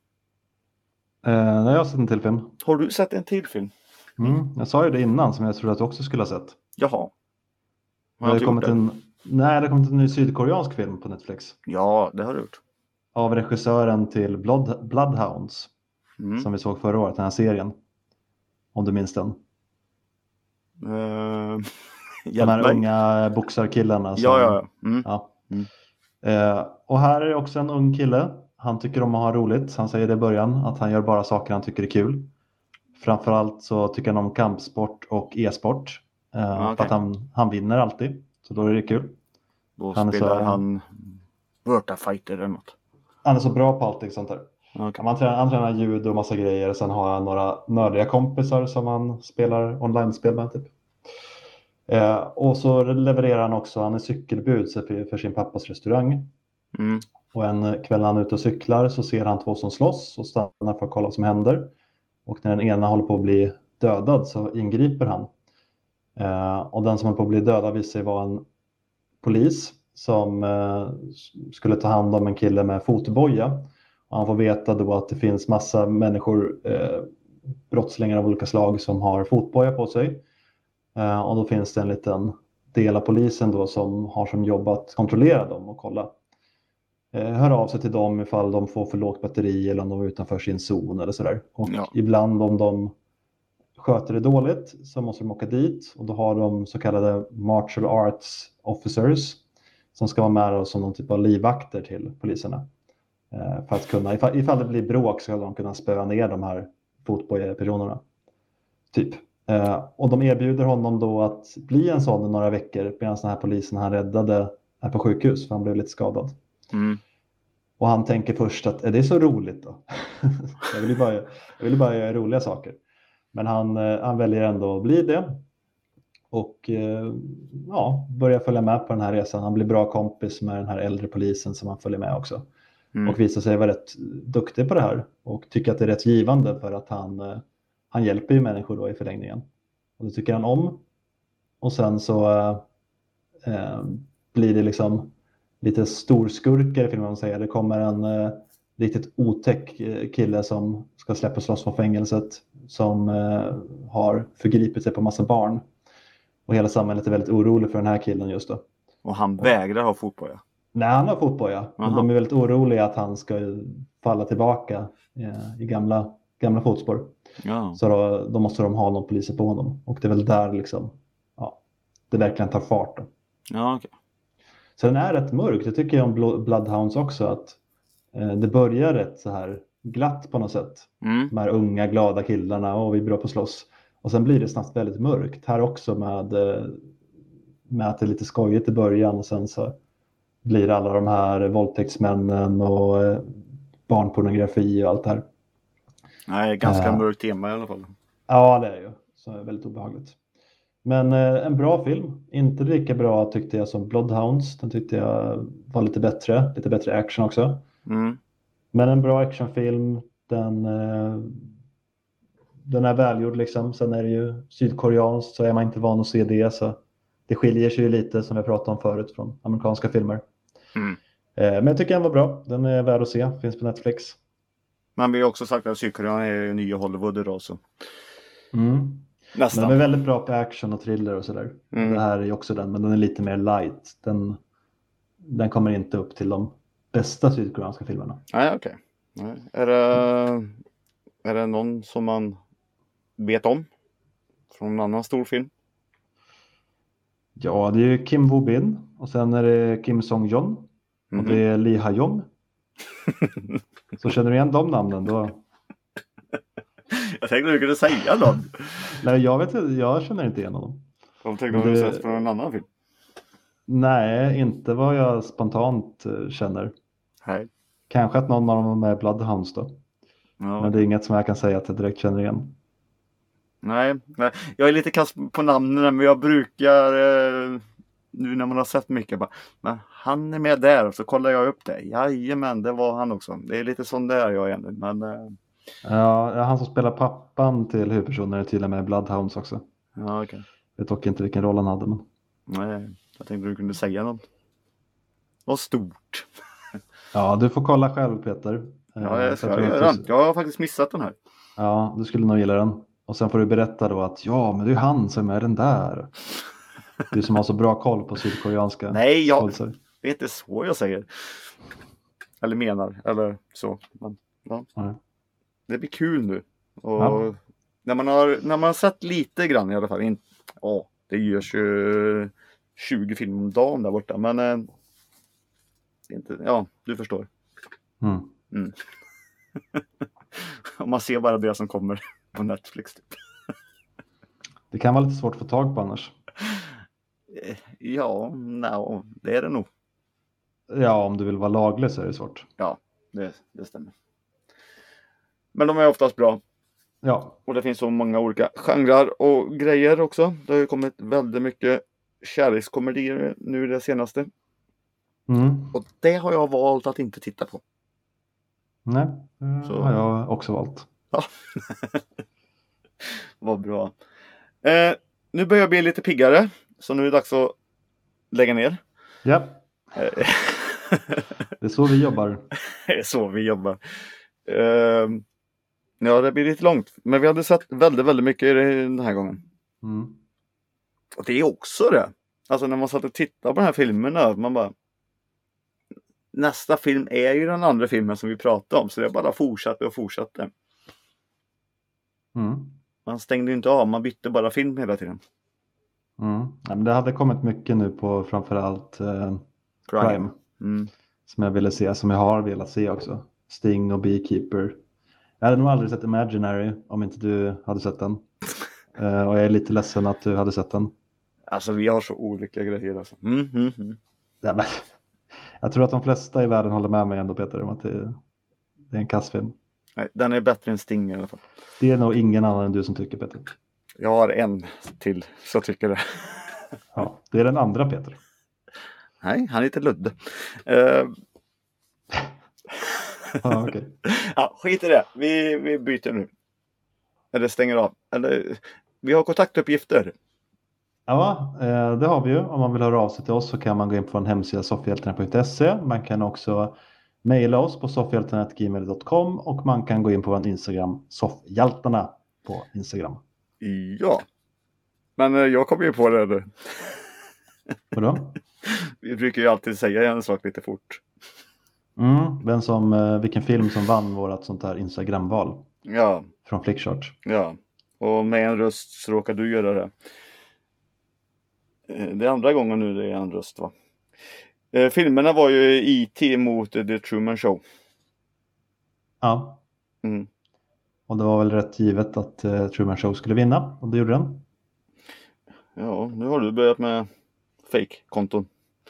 Jag har sett en till film. Har du sett en till film? Jag sa ju det innan som jag trodde att du också skulle ha sett. Jaha. Det har kommit en ny sydkoreansk film på Netflix. Ja, det har du gjort. Av regissören till Bloodhounds. Som vi såg förra året, den här serien. Om du minns den. De här unga boxarkillarna. Ja. Och här är det också en ung kille. Han tycker om att ha roligt. Han säger det i början att han gör bara saker han tycker är kul. Framförallt så tycker han om kampsport och e-sport. För att han vinner alltid. Så då är det kul. Då spelar han Verta-fighter eller något. Han är så bra på allting sånt där. Okay. Han tränar judo och massa grejer. Sen har han några nördiga kompisar som han spelar online-spel med typ. Och så levererar han också. Han är cykelbud för sin pappas restaurang. Och en kväll när han är ute och cyklar så ser han två som slåss och stannar för att kolla vad som händer. Och när den ena håller på att bli dödad så ingriper han. Och den som håller på att bli dödad visar sig vara en polis som skulle ta hand om en kille med fotboja. Och han får veta då att det finns massa människor, brottslingar av olika slag som har fotboja på sig. Och då finns det en liten del av polisen då som har som jobb att kontrollera dem och kolla. Hör av sig till dem ifall de får för lågt batteri eller om de är utanför sin zon eller sådär. Och ibland om de sköter det dåligt så måste de åka dit. Och då har de så kallade martial arts officers som ska vara med som någon typ av livvakter till poliserna. För att kunna, ifall det blir bråk så ska de kunna spöa ner de här fotbollspersonerna. Typ. Och de erbjuder honom då att bli en sån i några veckor medan den här polisen han räddade är på sjukhus för han blev lite skadad. Och han tänker först att är det så roligt då? jag vill bara göra roliga saker. Men han väljer ändå att bli det. Och börjar följa med på den här resan. Han blir bra kompis med den här äldre polisen som han följer med också. Och visar sig vara rätt duktig på det här. Och tycker att det är rätt givande för att han hjälper ju människor då i förlängningen. Och det tycker han om. Och sen så blir det liksom lite storskurkar i filmen man säger. Det kommer en riktigt otäck kille som ska släppas loss från fängelset. Som har förgripit sig på massa barn. Och hela samhället är väldigt orolig för den här killen just då. Och han vägrar ha fotboja? Nej, han har fotboja. Men de är väldigt oroliga att han ska falla tillbaka i gamla fotspår. Ja. Så då måste de ha någon poliser på honom. Och det är väl där liksom, det verkligen tar fart då. Ja, okej. Så den är rätt mörk. Det tycker jag om Bloodhounds också. Att det börjar rätt så här glatt på något sätt. De här unga vi är bra på att slåss. Och sen blir det snabbt väldigt mörkt. Här också med att det är lite skojigt i början. Och sen så blir alla de här våldtäktsmännen och barnpornografi och allt det här. Nej, ganska mörkt tema i alla fall. Ja, det är ju. Så är väldigt obehagligt. Men en bra film. Inte lika bra tyckte jag som Bloodhounds. Den tyckte jag var lite bättre. Lite bättre action också. Men en bra actionfilm. Den den är välgjord liksom. Sen är det ju sydkoreanskt, så är man inte van att se det. Så det skiljer sig ju lite, som vi pratade om förut, från amerikanska filmer. Mm. Men jag tycker den var bra. Den är värd att se. Finns på Netflix. Men vi har också sagt att Sydkorea är ju nya Hollywood idag, så. Men Nästan. de är väldigt bra på action och thriller och sådär. Det här är ju också den, men den är lite mer light. Den kommer inte upp till de bästa sydkoreanska filmerna. Nej, okej. Är det någon som man vet om? Från en annan stor film? Ja, det är ju Kim Woo Bin. Och sen är det Kim Song Jon. Och det är Lee Ha-Jong. Så känner du igen de namnen då? Jag tänkte att du kunde säga dem. Nej, jag känner inte igen honom. Jag tänkte att du sett från en annan film. Nej, inte vad jag spontant känner. Nej. Kanske att någon av dem är Bloodhounds då. Ja. Men det är inget som jag kan säga att jag direkt känner igen. Nej, jag är lite kass på namnen, men jag brukar nu när man har sett mycket bara, men han är med där, och så kollar jag upp det. Jajamän, det var han också. Det är lite sån där jag är nu, men Ja, han som spelar pappan till huvudpersonen är tydligen med i Bloodhounds också. ja, okej. Jag vet dock inte vilken roll han hade, men... Nej, jag tänkte du kunde säga något. Vad stort. Ja, du får kolla själv, Peter. Ja, jag ska göra den. Jag har faktiskt missat den här. Ja, du skulle nog gilla den. Och sen får du berätta då att ja, men det är han som är den där. Du som har så bra koll på sydkoreanska. Nej, skådisar. det är inte så jag säger. Eller menar, eller så. Men, ja. Nej. Det blir kul nu. Och när man har sett lite grann i alla fall. Det görs ju 20 filmer om dagen där borta. Men inte, ja, du förstår. Mm. Man ser bara det som kommer på Netflix typ. Det kan vara lite svårt att få tag på annars. Ja, det är det nog. Ja, om du vill vara laglig så är det svårt. Ja, det stämmer. Men de är oftast bra. Ja. Och det finns så många olika genrer och grejer också. Det har ju kommit väldigt mycket kärlekskomedier nu det senaste. Och det har jag valt att inte titta på. Nej, så har jag också valt. Ja. Vad bra. Nu börjar jag bli lite piggare. Så nu är det dags att lägga ner. Ja. Det är så vi jobbar. Det är så vi jobbar. Ja, det blir lite långt. Men vi hade sett väldigt, väldigt mycket den här gången. Och det är också det. Alltså när man satt och tittade på den här filmerna. Man bara... Nästa film är ju den andra filmen som vi pratade om. Så det bara fortsatte och fortsatte. Man stängde ju inte av. Man bytte bara film hela tiden. Ja, men det hade kommit mycket nu på framförallt Crime. Som jag ville se. Som jag har velat se också. Sting och Beekeeper. Jag hade nog aldrig sett Imaginary om inte du hade sett den. Och jag är lite ledsen att du hade sett den. Alltså vi har så olika grejer alltså. Ja, men, jag tror att de flesta i världen håller med mig ändå, Peter, om att det är en kassfilm. Nej, den är bättre än Sting i alla fall. Det är nog ingen annan än du som tycker, Peter. Jag har en till så tycker det. Ja, det är den andra, Peter. Nej, han heter Ludde. Ja, okej. Ja, skit i det. Vi byter nu. Eller stänger av. Eller, vi har kontaktuppgifter. Ja, det har vi ju. Om man vill höra av sig till oss så kan man gå in på en hemsida soffhjältarna.se. Man kan också mejla oss på soffhjältarna@gmail.com och man kan gå in på vår Instagram, soffhjältarna på Instagram. Ja. Men jag kommer ju på det nu. Vadå? Vi brukar ju alltid säga en sak lite fort. Vilken film som vann vårat sånt här Instagram-val. Ja. Från Flickchart. Ja. Och med en röst så råkar du göra det. Det är andra gången nu det är en röst, va? Filmerna var ju E.T. mot The Truman Show. Ja. Och det var väl rätt givet att Truman Show skulle vinna. Och det gjorde den. Ja, nu har du börjat med fake-konton.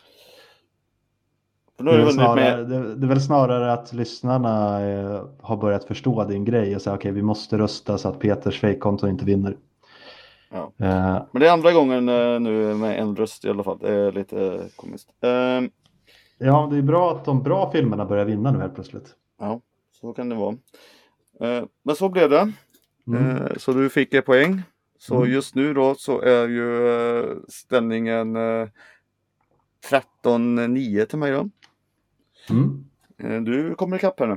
Det är väl snarare att lyssnarna har börjat förstå din grej och säga okej, vi måste rösta så att Peters fake-konto inte vinner. Ja. Men det är andra gången nu med en röst i alla fall. Det är lite komiskt. Ja, det är bra att de bra filmerna börjar vinna nu helt plötsligt. Ja, så kan det vara. Men så blev det. Så du fick ett poäng. Så Mm. just nu då så är ju ställningen 13-9 till mig då. Du kommer ikapp här nu.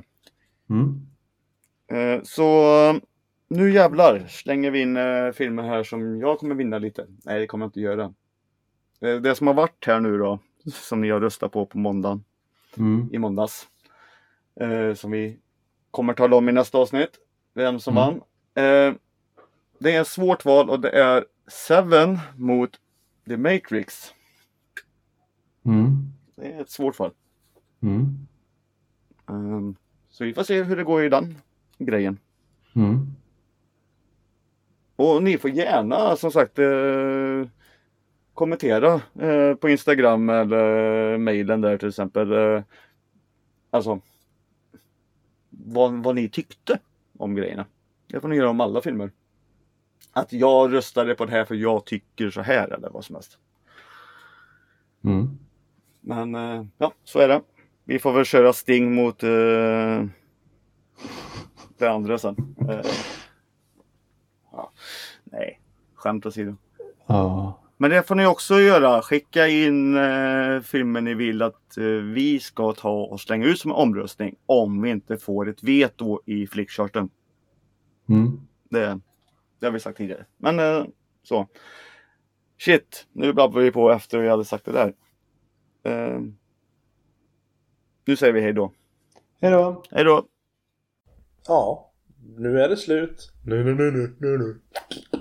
Så nu jävlar slänger vi in filmer här som jag kommer vinna lite. Nej, det kommer jag inte göra. Det som har varit här nu då, som ni har röstat på måndagen. I måndags. Som vi kommer tala om i nästa avsnitt. Vem som vann. Det är ett svårt val och det är Seven mot The Matrix. Det är ett svårt val. Så vi får se hur det går i den grejen. Och ni får gärna som sagt kommentera på Instagram eller mejlen där till exempel. Alltså vad ni tyckte om grejerna. Det får ni göra om alla filmer. Att jag röstade på det här för jag tycker så här eller vad som helst. Men ja, så är det. Vi får väl köra Sting mot det andra sen. Ja. Nej, skämt åsido. Ja. Men det får ni också göra. Skicka in filmen ni vill att vi ska ta och slänga ut som en omröstning. Om vi inte får ett veto i flickcharten. Det har vi sagt tidigare. Men så. Shit, nu babblar vi på efter vi hade sagt det där. Nu säger vi hej då. Hej då. Hej då. Ja, nu är det slut. Nu.